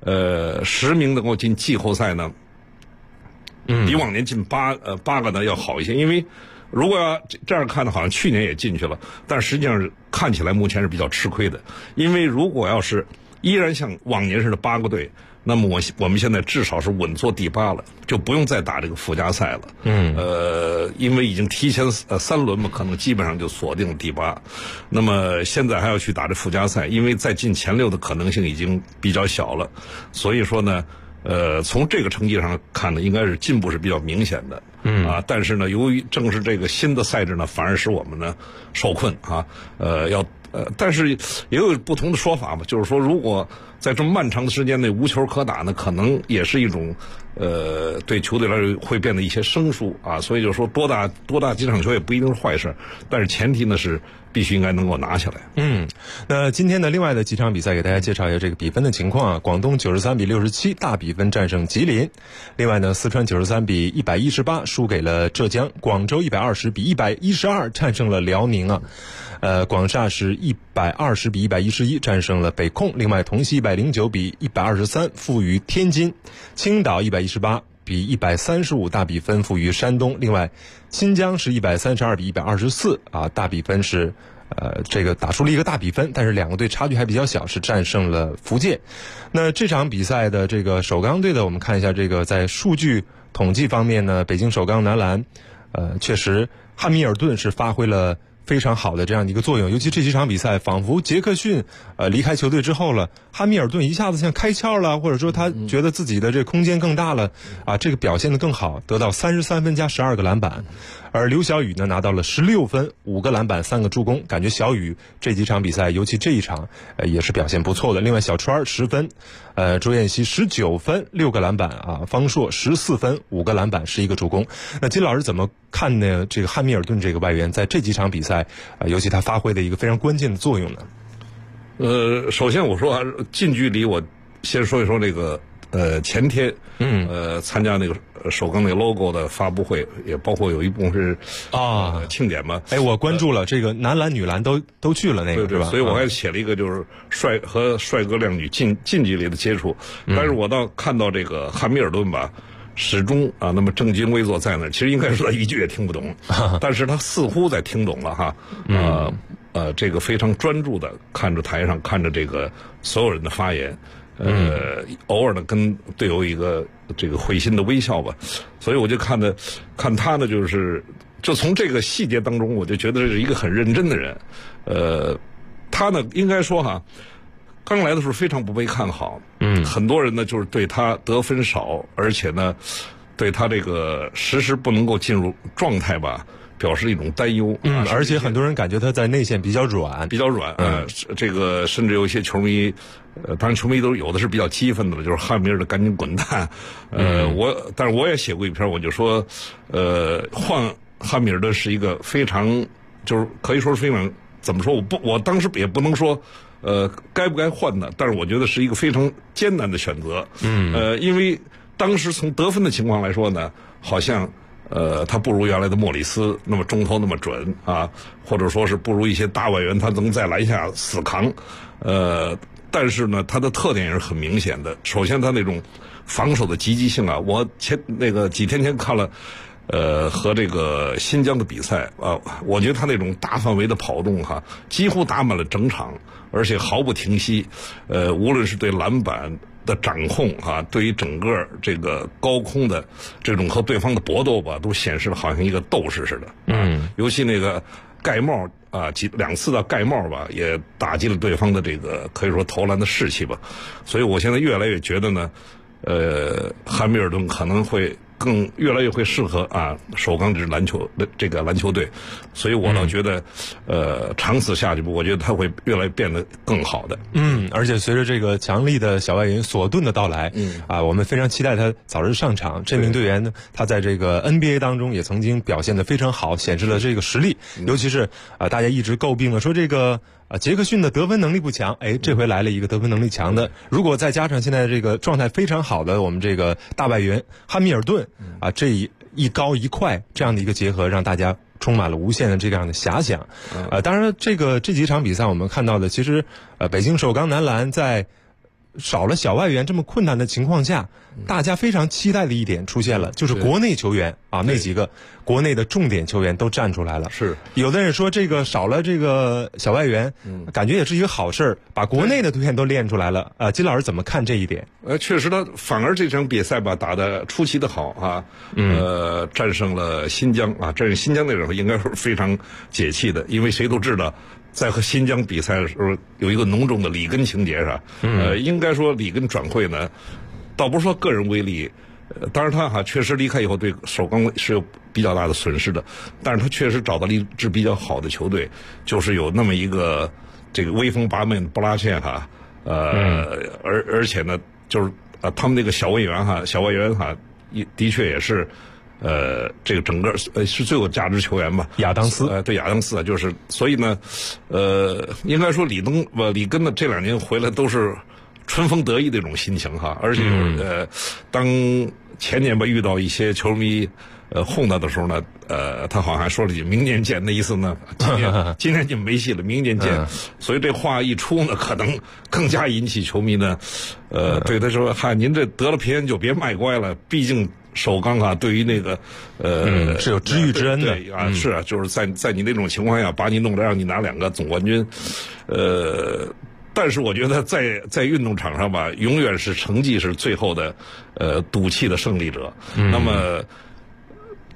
[SPEAKER 15] 10名能够进季后赛呢，比往年进8个呢要好一些，因为。如果要这样看的，好像去年也进去了，但实际上看起来目前是比较吃亏的。因为如果要是依然像往年似的8个队，那么我们现在至少是稳坐第8了，就不用再打这个附加赛了。因为已经提前3轮嘛，可能基本上就锁定了第8。那么现在还要去打这附加赛，因为再进前6的可能性已经比较小了。所以说呢。从这个成绩上看呢，应该是进步是比较明显的，但是呢，由于正是这个新的赛制呢，反而使我们呢受困但是也有不同的说法嘛，就是说，如果在这么漫长的时间内无球可打呢，可能也是一种对球队来说会变得一些生疏所以就说多打几场球也不一定是坏事，但是前提呢是必须应该能够拿下来。
[SPEAKER 5] 那今天的另外的几场比赛给大家介绍一下这个比分的情况广东93比67大比分战胜吉林，另外呢四川93比118输给了浙江，广州120比112战胜了辽宁广厦是120比111战胜了北控，另外同曦109比123负于天津，青岛118比135大比分负于山东，另外新疆是132比124大比分是这个打出了一个大比分，但是两个队差距还比较小，是战胜了福建。那这场比赛的这个首钢队的，我们看一下这个在数据统计方面呢，北京首钢男篮确实汉密尔顿是发挥了非常好的这样的一个作用。尤其这几场比赛，仿佛杰克逊离开球队之后了，汉密尔顿一下子像开窍了，或者说他觉得自己的这空间更大了啊，这个表现得更好，得到33分加12个篮板。而刘晓宇呢拿到了16分5个篮板3个助攻，感觉小宇这几场比赛，尤其这一场也是表现不错的。另外小川10分，周彦希19分6个篮板啊，方硕14分5个篮板11个助攻。那金老师怎么看呢？这个汉密尔顿这个外援在这几场比赛尤其他发挥的一个非常关键的作用呢？
[SPEAKER 15] 首先我说近距离，我先说一说这个前天参加那个首钢那个 logo 的发布会，也包括有一部分是庆典嘛。
[SPEAKER 5] 我关注了这个男篮女篮都去了那个，
[SPEAKER 15] 对
[SPEAKER 5] 是吧？
[SPEAKER 15] 所以我还写了一个就是帅哥靓女近距离的接触。但是我倒看到这个汉密尔顿吧，始终那么正襟危坐在那儿，其实应该说他一句也听不懂，但是他似乎在听懂了哈。这个非常专注的看着台上，看着这个所有人的发言。偶尔呢跟队友一个这个会心的微笑吧，所以我就看他呢，就从这个细节当中，我就觉得这是一个很认真的人。他呢应该说哈，刚来的时候非常不被看好，很多人呢就是对他得分少，而且呢对他这个时不能够进入状态吧，表示一种担忧。
[SPEAKER 5] 而且很多人感觉他在内线比较软。
[SPEAKER 15] 这个甚至有一些球迷，当然球迷都有的是比较激愤的了，就是汉密尔顿赶紧滚蛋。但是我也写过一篇，我就说，换汉密尔顿是一个非常，就是可以说是非常，怎么说？我当时也不能说，该不该换呢？但是我觉得是一个非常艰难的选择。因为当时从得分的情况来说呢，好像。他不如原来的莫里斯那么中投那么准啊，或者说是不如一些大外援他能在篮下死扛。但是呢，他的特点也是很明显的。首先，他那种防守的积极性啊，我几天前看了，和这个新疆的比赛啊，我觉得他那种大范围的跑动哈，几乎打满了整场，而且毫不停息。无论是对篮板的掌控啊，对于整个这个高空的这种和对方的搏斗吧，都显示了好像一个斗士似的。尤其那个盖帽啊，2次的盖帽吧，也打击了对方的这个可以说投篮的士气吧。所以我现在越来越觉得呢，汉密尔顿可能会越来越会适合首钢这支篮球队，所以我倒觉得，长此下去，我觉得他会越来越变得更好的。
[SPEAKER 5] 而且随着这个强力的小外援索顿的到来，我们非常期待他早日上场。这名队员呢，他在这个 NBA 当中也曾经表现得非常好，显示了这个实力。尤其是大家一直诟病了说这个杰克逊的得分能力不强，这回来了一个得分能力强的。如果再加上现在这个状态非常好的我们这个大外援汉密尔顿这一高一快这样的一个结合，让大家充满了无限的这样的遐想。当然这几场比赛我们看到的，其实北京首钢男篮在少了小外援这么困难的情况下，大家非常期待的一点出现了，就是国内球员那几个国内的重点球员都站出来了。
[SPEAKER 15] 是
[SPEAKER 5] 有的人说这个少了这个小外援，感觉也是一个好事，把国内的队员都练出来了。金老师怎么看这一点？
[SPEAKER 15] 确实，他反而这场比赛吧打得出奇的好啊。战胜了新疆啊，战胜新疆那时候应该是非常解气的，因为谁都知道。在和新疆比赛的时候，有一个浓重的里根情节，是吧？应该说里根转会呢，倒不是说个人威力，当然他确实离开以后对首钢是有比较大的损失的，但是他确实找到了一支比较好的球队，就是有那么一个这个威风八面的布拉切而且呢，就是他们那个小外援的确也是。这个整个是最有价值球员吧，
[SPEAKER 5] 亚当斯，
[SPEAKER 15] 对亚当斯就是所以呢，应该说里根呢这2年回来都是春风得意的一种心情哈，而且当前年吧遇到一些球迷哄他的时候呢，他好像还说了句明年见，那意思呢，今年就没戏了，明年见。所以这话一出呢，可能更加引起球迷呢，对他说：“您这得了便宜就别卖乖了，毕竟。”首钢对于那个
[SPEAKER 5] 是有知遇之恩的
[SPEAKER 15] 是啊，就是在你那种情况下把你弄来让你拿2个总冠军，但是我觉得在运动场上吧，永远是成绩是最后的赌气的胜利者。那么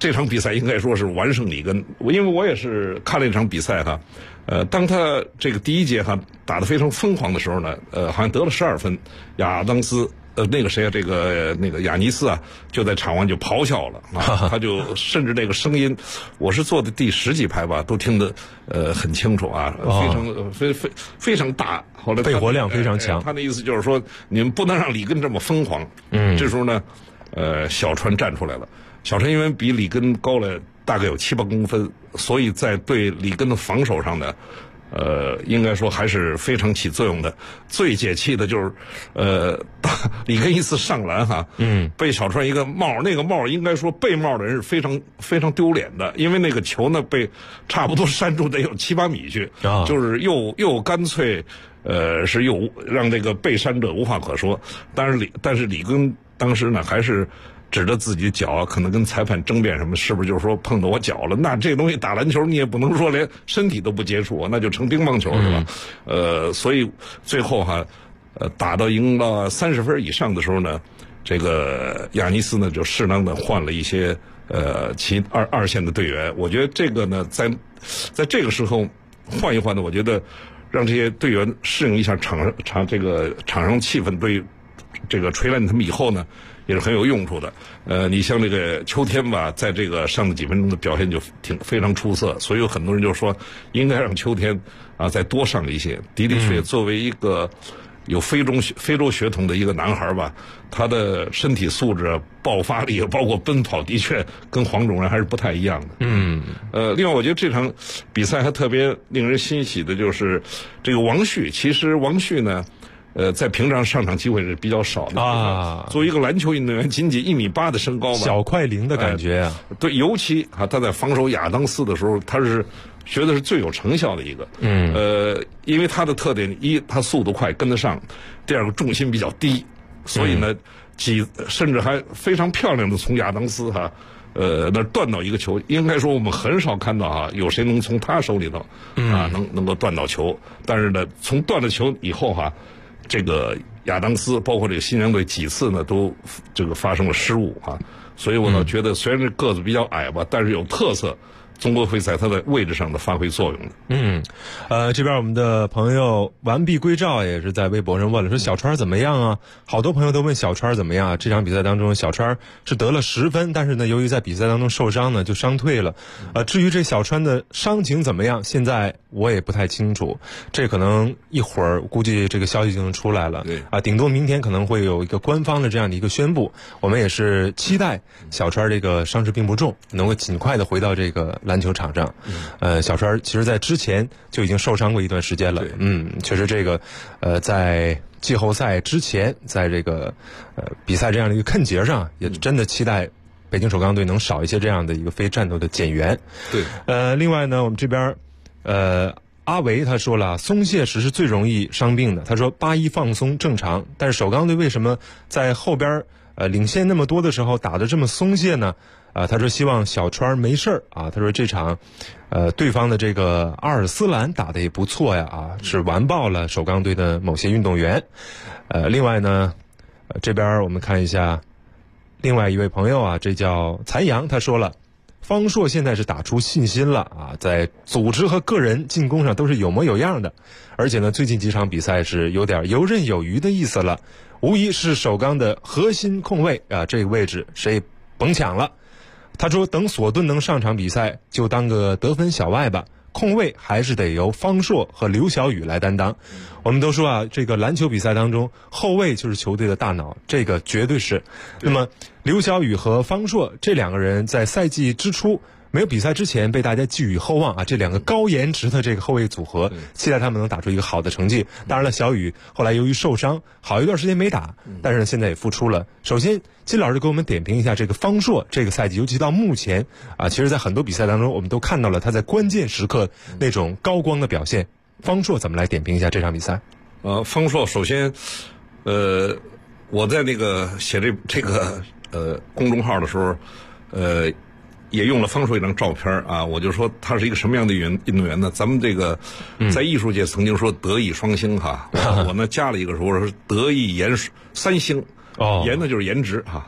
[SPEAKER 15] 这场比赛应该说是完胜里根，因为我也是看了一场比赛哈，当他这个第一节哈打得非常疯狂的时候呢，好像得了12分，亚当斯那个谁啊，那个亚尼斯啊，就在场外就咆哮了啊，他就甚至那个声音，我是坐的第10几排吧，都听得很清楚啊，非常大。后来
[SPEAKER 5] 肺活量非常强。
[SPEAKER 15] 他的意思就是说，你们不能让里根这么疯狂。这时候呢，小川站出来了。小川因为比里根高了大概有7、8公分，所以在对里根的防守上呢，应该说还是非常起作用的。最解气的就是，里根一次上篮哈，被小川一个帽，那个帽应该说被帽的人是非常非常丢脸的，因为那个球呢被差不多扇出得有7、8米去，就是又干脆，是又让这个被扇者无话可说。但是里根当时呢还是指着自己的脚，可能跟裁判争辩什么，是不是就是说碰到我脚了？那这东西打篮球你也不能说连身体都不接触，那就成乒乓球是吧？所以最后哈，打到赢了30分以上的时候呢，这个亚尼斯呢就适当的换了一些其二线的队员。我觉得这个呢，在这个时候换一换呢，我觉得让这些队员适应一下场上气氛，对这个锤炼他们以后呢也是很有用处的。你像这个秋天吧，在这个上的几分钟的表现就非常出色，所以有很多人就说应该让秋天啊再多上一些。的确，作为一个有非洲血统的一个男孩吧，他的身体素质、爆发力，包括奔跑，的确跟黄种人还是不太一样的。另外，我觉得这场比赛还特别令人欣喜的就是这个王旭。其实王旭呢，在平常上场机会是比较少的啊。作为一个篮球运动员，仅1.8米的身高吧，
[SPEAKER 5] 小快灵的感觉啊。
[SPEAKER 15] 对，尤其啊，他在防守亚当斯的时候，他是觉得是最有成效的一个。因为他的特点，一他速度快跟得上，第二个重心比较低，所以呢，甚至还非常漂亮的从亚当斯那断到一个球。应该说我们很少看到啊，有谁能从他手里头啊能够断到球。但是呢，从断了球以后这个亚当斯包括这个新疆队几次呢都这个发生了失误啊，所以我倒觉得虽然这个子比较矮吧，但是有特色，中国会在他的位置上的发挥作用的。
[SPEAKER 5] 这边我们的朋友完璧归赵也是在微博上问了，说小川怎么样啊？好多朋友都问小川怎么样啊？这场比赛当中，小川是得了10分，但是呢，由于在比赛当中受伤呢，就伤退了。至于这小川的伤情怎么样，现在我也不太清楚，这可能一会儿估计这个消息就能出来了。
[SPEAKER 15] 对
[SPEAKER 5] 啊，顶多明天可能会有一个官方的这样的一个宣布。我们也是期待小川这个伤势并不重，能够尽快的回到这个篮球场上。小川其实在之前就已经受伤过一段时间了。确实这个在季后赛之前，在这个比赛这样的一个看节上，也真的期待北京首钢队能少一些这样的一个非战斗的减员。
[SPEAKER 15] 对，
[SPEAKER 5] 另外呢，我们这边阿维他说了，松懈时是最容易伤病的。他说8-1放松正常，但是首钢队为什么在后边领先那么多的时候打得这么松懈呢？他说希望小川没事儿啊。他说这场对方的这个阿尔斯兰打得也不错呀啊，是完爆了首钢队的某些运动员。另外呢，这边我们看一下另外一位朋友啊，这叫残阳，他说了，方硕现在是打出信心了啊，在组织和个人进攻上都是有模有样的，而且呢，最近几场比赛是有点游刃有余的意思了，无疑是首钢的核心控卫啊，这个位置谁也甭抢了。他说等索顿能上场比赛就当个得分小外吧，控卫还是得由方硕和刘晓宇来担当。我们都说啊，这个篮球比赛当中后卫就是球队的大脑，这个绝对是。那么刘晓宇和方硕这两个人在赛季之初没有比赛之前被大家寄予厚望啊，这两个高颜值的这个后卫组合，期待他们能打出一个好的成绩。当然了，小宇后来由于受伤好一段时间没打，但是呢现在也复出了。首先金老师给我们点评一下这个方硕这个赛季，尤其到目前啊，其实在很多比赛当中我们都看到了他在关键时刻那种高光的表现。方硕怎么来点评一下这场比赛？
[SPEAKER 15] 方硕首先我在那个写这个公众号的时候也用了方硕一张照片啊，我就说他是一个什么样的运动员呢？咱们这个在艺术界曾经说德艺双馨哈，我呢加了一个说德艺颜3星，颜呢就是颜值哈，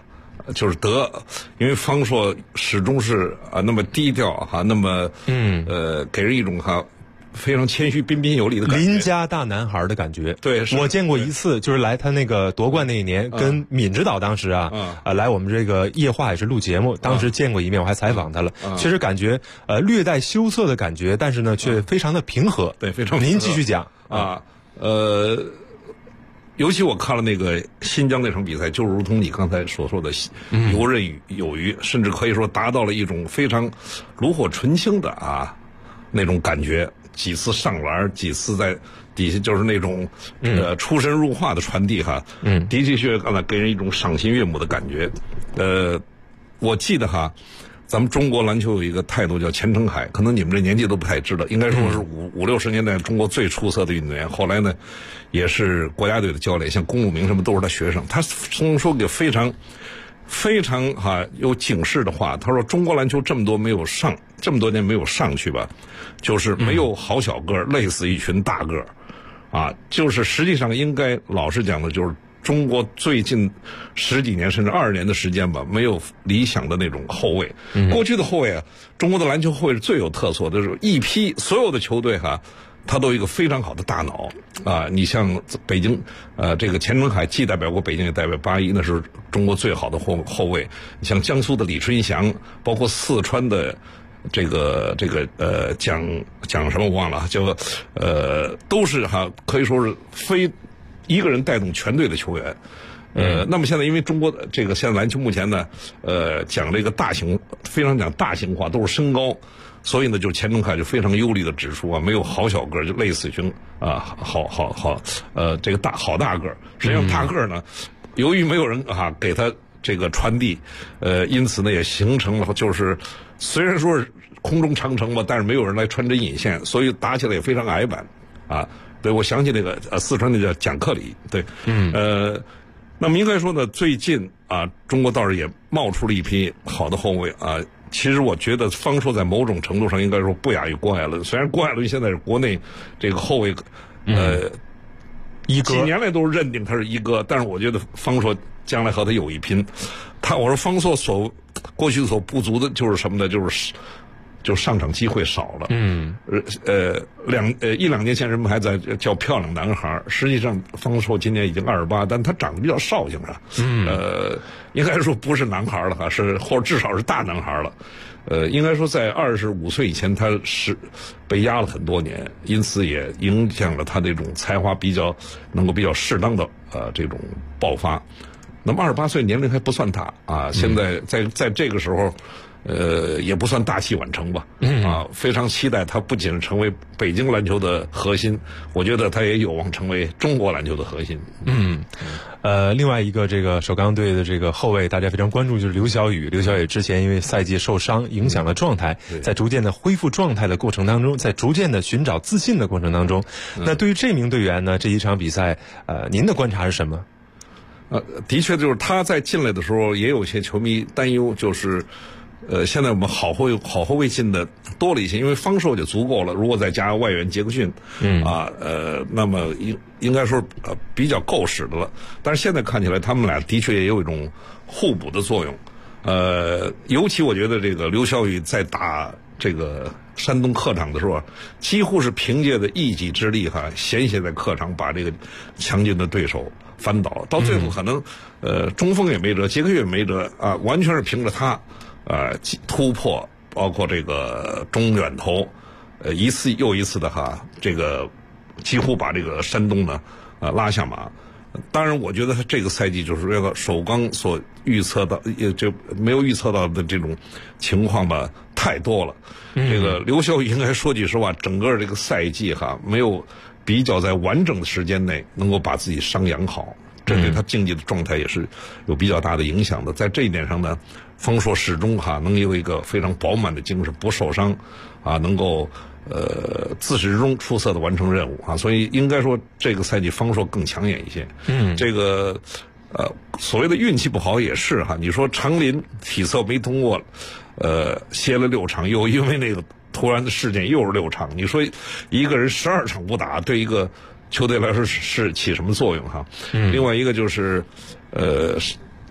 [SPEAKER 15] 就是因为方硕始终是那么低调那么给人一种非常谦虚彬彬有礼的感觉，
[SPEAKER 5] 邻家大男孩的感觉。
[SPEAKER 15] 对，
[SPEAKER 5] 我见过一次，就是来他那个夺冠那一年，跟闵指导当时来我们这个夜话也是录节目，当时见过一面，我还采访他了。其实感觉略带羞涩的感觉，但是呢却非常的平和。
[SPEAKER 15] 对，非常平和。
[SPEAKER 5] 您继续讲
[SPEAKER 15] 尤其我看了那个新疆那场比赛，就如同你刚才所说的游刃有余，甚至可以说达到了一种非常炉火纯青的那种感觉。几次上篮，几次在底下就是那种出神入化的传递的确给人一种赏心悦目的感觉。我记得咱们中国篮球有一个态度叫钱成海，可能你们这年纪都不太知道，应该说是五六十年代中国最出色的运动员，后来呢也是国家队的教练，像龚路明什么都是他学生。他曾说个非常有警示的话，他说中国篮球这么多年没有上去吧，就是没有好小个儿，累死一群大个儿就是实际上应该老实讲的，就是中国最近10几年甚至20年的时间吧，没有理想的那种后卫。过去的后卫中国的篮球后卫是最有特色的，就是一批所有的球队他都有一个非常好的大脑你像北京这个钱成海既代表过北京也代表81，那是中国最好的后卫。你像江苏的李春祥，包括四川的这个讲什么我忘了，都是可以说是非一个人带动全队的球员。那么现在因为中国的这个现在篮球目前呢讲这个非常讲大型化，都是身高。所以呢，就钱成海就非常有力的指出没有好小个就累死一群这个好大个。实际上大个呢，由于没有人给他这个传递，因此呢也形成了就是虽然说是空中长城吧，但是没有人来穿针引线，所以打起来也非常矮板对，我想起那个四川那叫蒋克里，对，那么应该说呢，最近中国倒是也冒出了一批好的后卫其实我觉得方硕在某种程度上应该说不亚于郭艾伦，虽然郭艾伦现在是国内这个后卫
[SPEAKER 5] 一哥，
[SPEAKER 15] 几年来都是认定他是一哥，但是我觉得方硕将来和他有一拼。我说方硕过去所不足的就是什么呢？就上场机会少了。一两年前人们还在叫漂亮男孩，实际上方硕今年已经28，但他长得比较绍兴应该说不是男孩了或者至少是大男孩了。应该说在25岁以前他是被压了很多年，因此也影响了他这种才华能够比较适当的这种爆发。那么28岁年龄还不算大现在在这个时候也不算大器晚成吧非常期待他不仅成为北京篮球的核心，我觉得他也有望成为中国篮球的核心。
[SPEAKER 5] 另外一个这个首钢队的这个后卫大家非常关注就是刘晓宇。刘晓宇之前因为赛季受伤影响了状态，在逐渐的恢复状态的过程当中，在逐渐的寻找自信的过程当中，那对于这名队员呢，这一场比赛您的观察是什么？
[SPEAKER 15] 的确就是他在进来的时候也有些球迷担忧，就是现在我们好后卫进的多了一些，因为方硕就足够了，如果再加外援杰克逊那么应该说比较够使的了。但是现在看起来他们俩的确也有一种互补的作用。尤其我觉得这个刘晓宇在打这个山东客场的时候几乎是凭借着一己之力险些在客场把这个强劲的对手翻倒，到最后可能中锋也没辙，杰克逊也没辙完全是凭着他突破，包括这个中远投一次又一次的这个几乎把这个山东呢拉下马。当然我觉得他这个赛季就是这个首钢所预测到也就没有预测到的这种情况吧太多了。这个刘晓宇应该说句实话，整个这个赛季没有比较在完整的时间内能够把自己伤养好，这对他竞技的状态也是有比较大的影响的。在这一点上呢，方硕始终能有一个非常饱满的精神，不受伤能够自始至终出色的完成任务所以应该说这个赛季方硕更抢眼一些。这个所谓的运气不好也是你说长林体测没通过歇了6场，又因为那个突然的事件又是6场，你说一个人12场不打，对一个球队来说是起什么作用另外一个就是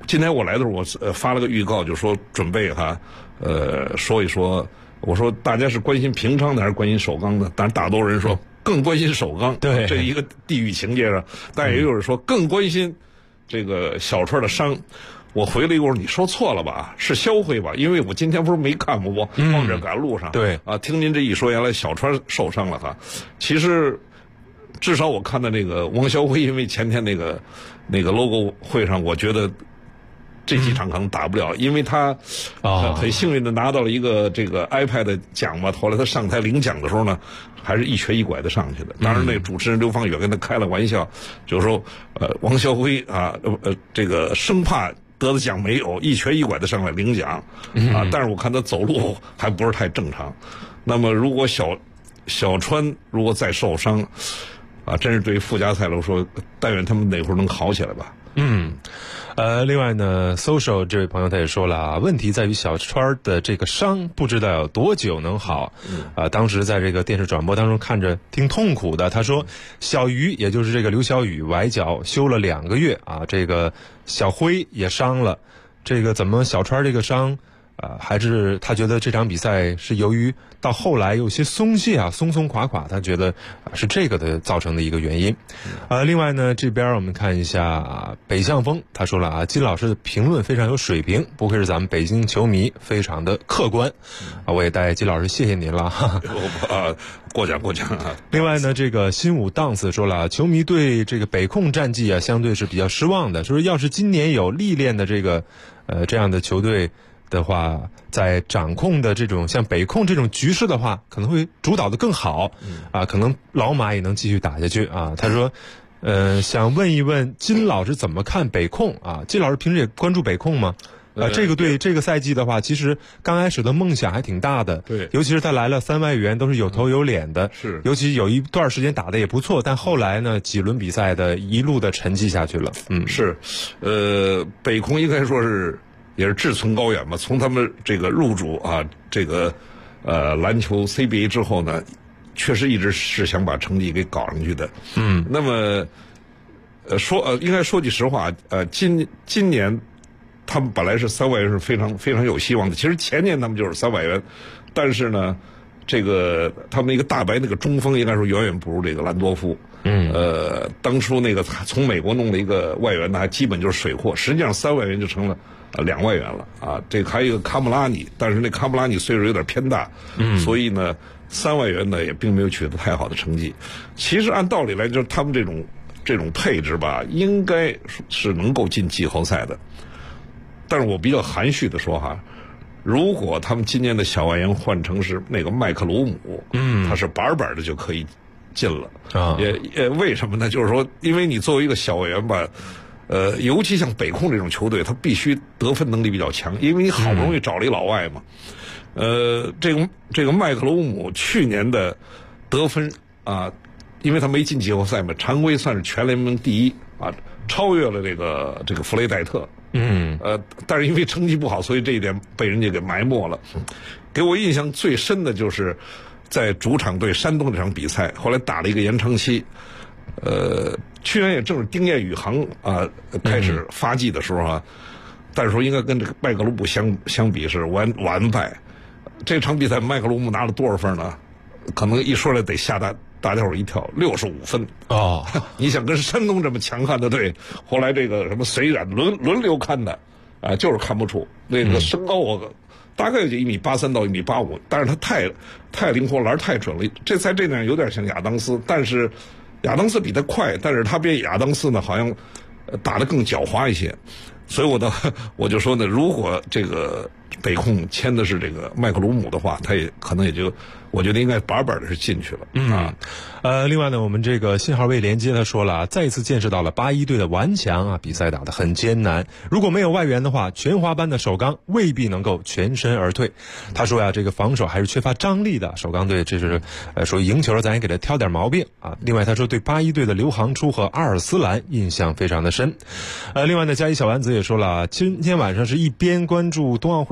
[SPEAKER 15] 今天我来的时候，我发了个预告，就说准备说一说。我说大家是关心平昌的还是关心首钢的？但是大多数人说更关心首钢，
[SPEAKER 5] 对，
[SPEAKER 15] 这一个地域情节上，但也有人说更关心这个小川的伤。我回了一个我说你说错了吧，是肖辉吧？因为我今天不是没看吗？我往这赶路上，
[SPEAKER 5] 对
[SPEAKER 15] 啊，听您这一说，原来小川受伤了哈。其实至少我看到那个王肖辉，因为前天那个 logo 会上，我觉得这几场可能打不了，因为他很幸运的拿到了一个这个 iPad 奖嘛。后来他上台领奖的时候呢，还是一瘸一拐的上去的。当然，那个主持人刘芳远跟他开了玩笑，就是说王肖辉啊，这个生怕得的奖没有，一瘸一拐的上来领奖啊。但是我看他走路还不是太正常。那么如果小川如果再受伤啊，真是对于附加赛来说，但愿他们哪会儿能好起来吧。
[SPEAKER 5] 另外呢 ，social 这位朋友他也说了啊，问题在于小川的这个伤不知道有多久能好。当时在这个电视转播当中看着挺痛苦的。他说，小鱼也就是这个刘晓宇崴脚休了2个月啊，这个小辉也伤了，这个怎么小川这个伤？还是他觉得这场比赛是由于到后来有些松懈啊，松松垮垮，他觉得是这个的造成的一个原因。另外呢，这边我们看一下北向风，他说了啊，金老师的评论非常有水平，不愧是咱们北京球迷，非常的客观。我也代金老师谢谢您了。
[SPEAKER 15] 过奖啊。
[SPEAKER 5] 另外呢，这个新武档次说了，球迷对这个北控战绩啊，相对是比较失望的，说要是今年有历练的这个这样的球队的话，在掌控的这种像北控这种局势的话，可能会主导的更好可能老马也能继续打下去啊。他说想问一问金老师怎么看北控啊？金老师平时也关注北控吗？这个队这个赛季的话，其实刚开始的梦想还挺大的，
[SPEAKER 15] 对，
[SPEAKER 5] 尤其是他来了3外援，都是有头有脸的，
[SPEAKER 15] 是，
[SPEAKER 5] 尤其有一段时间打的也不错，但后来呢，几轮比赛的一路的沉寂下去了。
[SPEAKER 15] 是，北控应该说是也是志存高远嘛。从他们这个入主啊，这个篮球 CBA 之后呢，确实一直是想把成绩给搞上去的。那么应该说句实话，今年他们本来是3外援是非常非常有希望的。其实前年他们就是3外援，但是呢，这个他们那个大白那个中锋应该说远远不如这个兰多夫。当初那个从美国弄的一个外援呢，还基本就是水货。实际上3外援就成了2外援了啊。这个还有一个卡姆拉尼，但是那卡姆拉尼岁数有点偏大，所以呢，3外援呢也并没有取得太好的成绩。其实按道理来，就是他们这种配置吧，应该是能够进季后赛的。但是我比较含蓄的说哈，如果他们今年的小外援换成是那个麦克鲁姆，他是板板的就可以进了啊。也为什么呢？就是说，因为你作为一个小外援吧，尤其像北控这种球队，他必须得分能力比较强，因为你好不容易找了一老外嘛。这个麦克鲁姆去年的得分啊，因为他没进季后赛嘛，常规算是全联盟第一啊，超越了这个弗雷戴特。但是因为成绩不好，所以这一点被人家给埋没了。给我印象最深的就是在主场对山东这场比赛，后来打了一个延长期。去年也正是丁彦雨航开始发迹的时候啊，但是说应该跟这个麦克鲁姆相比是完败。这场比赛麦克鲁姆拿了多少分呢？可能一说来得吓大家伙一跳，65分
[SPEAKER 5] 哦！
[SPEAKER 15] 你想跟山东这么强悍的队，后来这个什么随冉轮流看的，就是看不出那个身高我大概就1.83米到1.85米，但是他太灵活，篮太准了。这样有点像亚当斯，但是亚当斯比他快，但是他比亚当斯呢好像打得更狡猾一些。所以我就说呢，如果这个北控签的是这个麦克鲁姆的话，他也可能也就，我觉得应该板板的是进去了
[SPEAKER 5] 另外呢，我们这个信号位连接他说了再一次见识到了81队的顽强比赛打得很艰难，如果没有外援的话，全华班的首钢未必能够全身而退。他说这个防守还是缺乏张力的，首钢队这是属于赢球咱也给他挑点毛病另外他说对81队的刘航初和阿尔斯兰印象非常的深。另外呢，嘉义小丸子也说了，今天晚上是一边关注冬奥会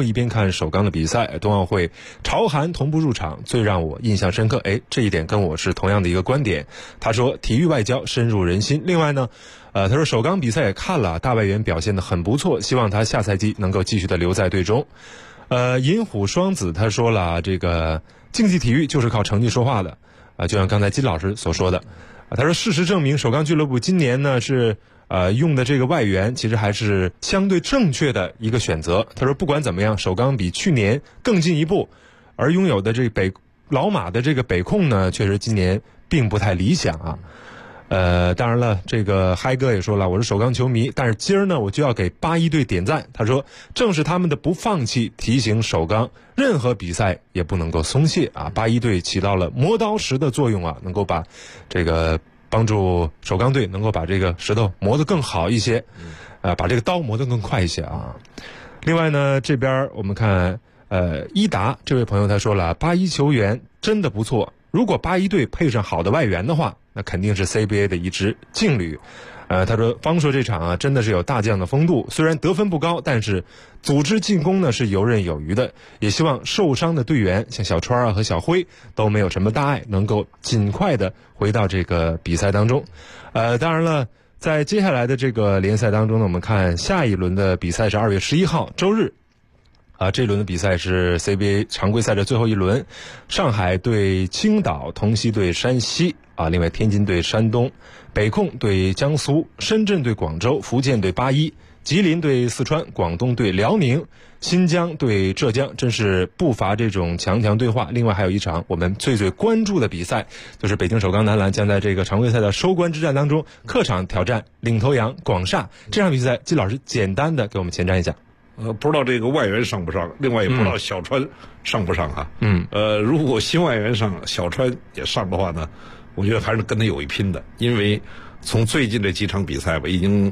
[SPEAKER 5] 一边看首钢的比赛。冬奥会朝韩同步入场，最让我印象深刻，这一点跟我是同样的一个观点。他说体育外交深入人心。另外呢他说首钢比赛也看了，大外援表现得很不错，希望他下赛季能够继续的留在队中。银虎双子他说了，这个竞技体育就是靠成绩说话的就像刚才金老师所说的他说事实证明首钢俱乐部今年呢是用的这个外援其实还是相对正确的一个选择。他说不管怎么样，首钢比去年更进一步，而拥有的这老马的这个北控呢确实今年并不太理想当然了，这个嗨哥也说了，我是首钢球迷，但是今儿呢我就要给81队点赞。他说正是他们的不放弃，提醒首钢任何比赛也不能够松懈81队起到了磨刀石的作用能够把这个帮助首钢队能够把这个石头磨得更好一些把这个刀磨得更快一些另外呢，这边我们看伊达这位朋友他说了，81球员真的不错，如果81队配上好的外援的话，那肯定是 CBA 的一支劲旅。他说方硕这场真的是有大将的风度，虽然得分不高，但是组织进攻呢是游刃有余的。也希望受伤的队员像小川和小辉都没有什么大碍，能够尽快的回到这个比赛当中。当然了，在接下来的这个联赛当中呢，我们看下一轮的比赛是2月11号周日。这一轮的比赛是 CBA 常规赛的最后一轮，上海对青岛，同曦对山西另外天津对山东，北控对江苏，深圳对广州，福建对81，吉林对四川，广东对辽宁，新疆对浙江，真是不乏这种强强对话。另外还有一场我们最关注的比赛，就是北京首钢男篮将在这个常规赛的收官之战当中客场挑战领头羊广厦。这场比赛金老师简单的给我们前瞻一下。
[SPEAKER 15] 不知道这个外援上不上，另外也不知道小川上不上如果新外援上，小川也上的话呢，我觉得还是跟他有一拼的，因为从最近这几场比赛吧，已经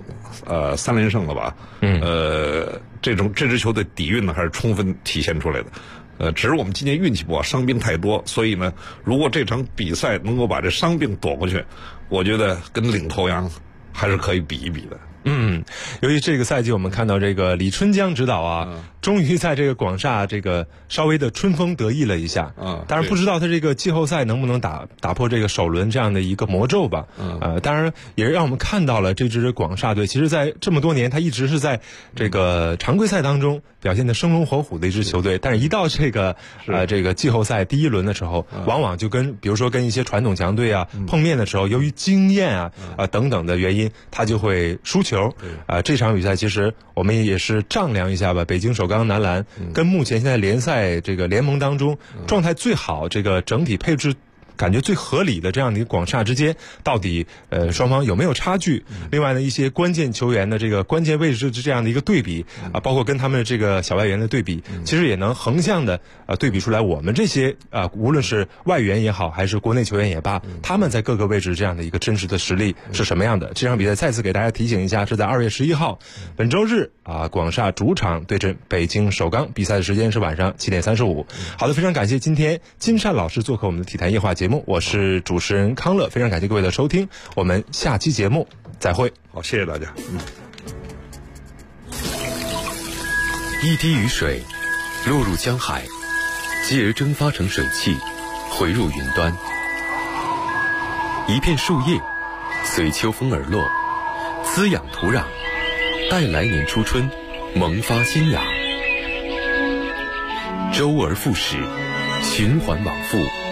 [SPEAKER 15] 3连胜了吧，这支球队底蕴呢还是充分体现出来的。只是我们今年运气不好，伤病太多，所以呢，如果这场比赛能够把这伤病躲过去，我觉得跟领头羊还是可以比一比的。
[SPEAKER 5] 由于这个赛季我们看到这个李春江指导终于在这个广厦这个稍微的春风得意了一下当然不知道他这个季后赛能不能打破这个首轮这样的一个魔咒吧当然也让我们看到了这支广厦队其实在这么多年他一直是在这个常规赛当中表现的生龙活虎的一支球队，但是一到这个季后赛第一轮的时候往往就比如说跟一些传统强队碰面的时候，由于经验等等的原因他就会输球这场比赛其实我们也是丈量一下吧，北京首钢男篮跟目前现在联赛这个联盟当中状态最好，这个整体配置感觉最合理的这样的一个广厦之间，到底双方有没有差距？另外呢，一些关键球员的这个关键位置这样的一个对比包括跟他们的这个小外援的对比，其实也能横向的对比出来我们这些无论是外援也好，还是国内球员也罢，他们在各个位置这样的一个真实的实力是什么样的。这场比赛再次给大家提醒一下，是在2月11号本周日广厦主场对阵北京首钢，比赛的时间是晚上7点35。好的，非常感谢今天金善老师做客我们的体坛夜话节目，我是主持人康乐，非常感谢各位的收听，我们下期节目再会。
[SPEAKER 15] 好，谢谢大家。
[SPEAKER 16] 一滴雨水落入江海，继而蒸发成水汽，回入云端。一片树叶随秋风而落，滋养土壤，待来年初春萌发新芽。周而复始，循环往复。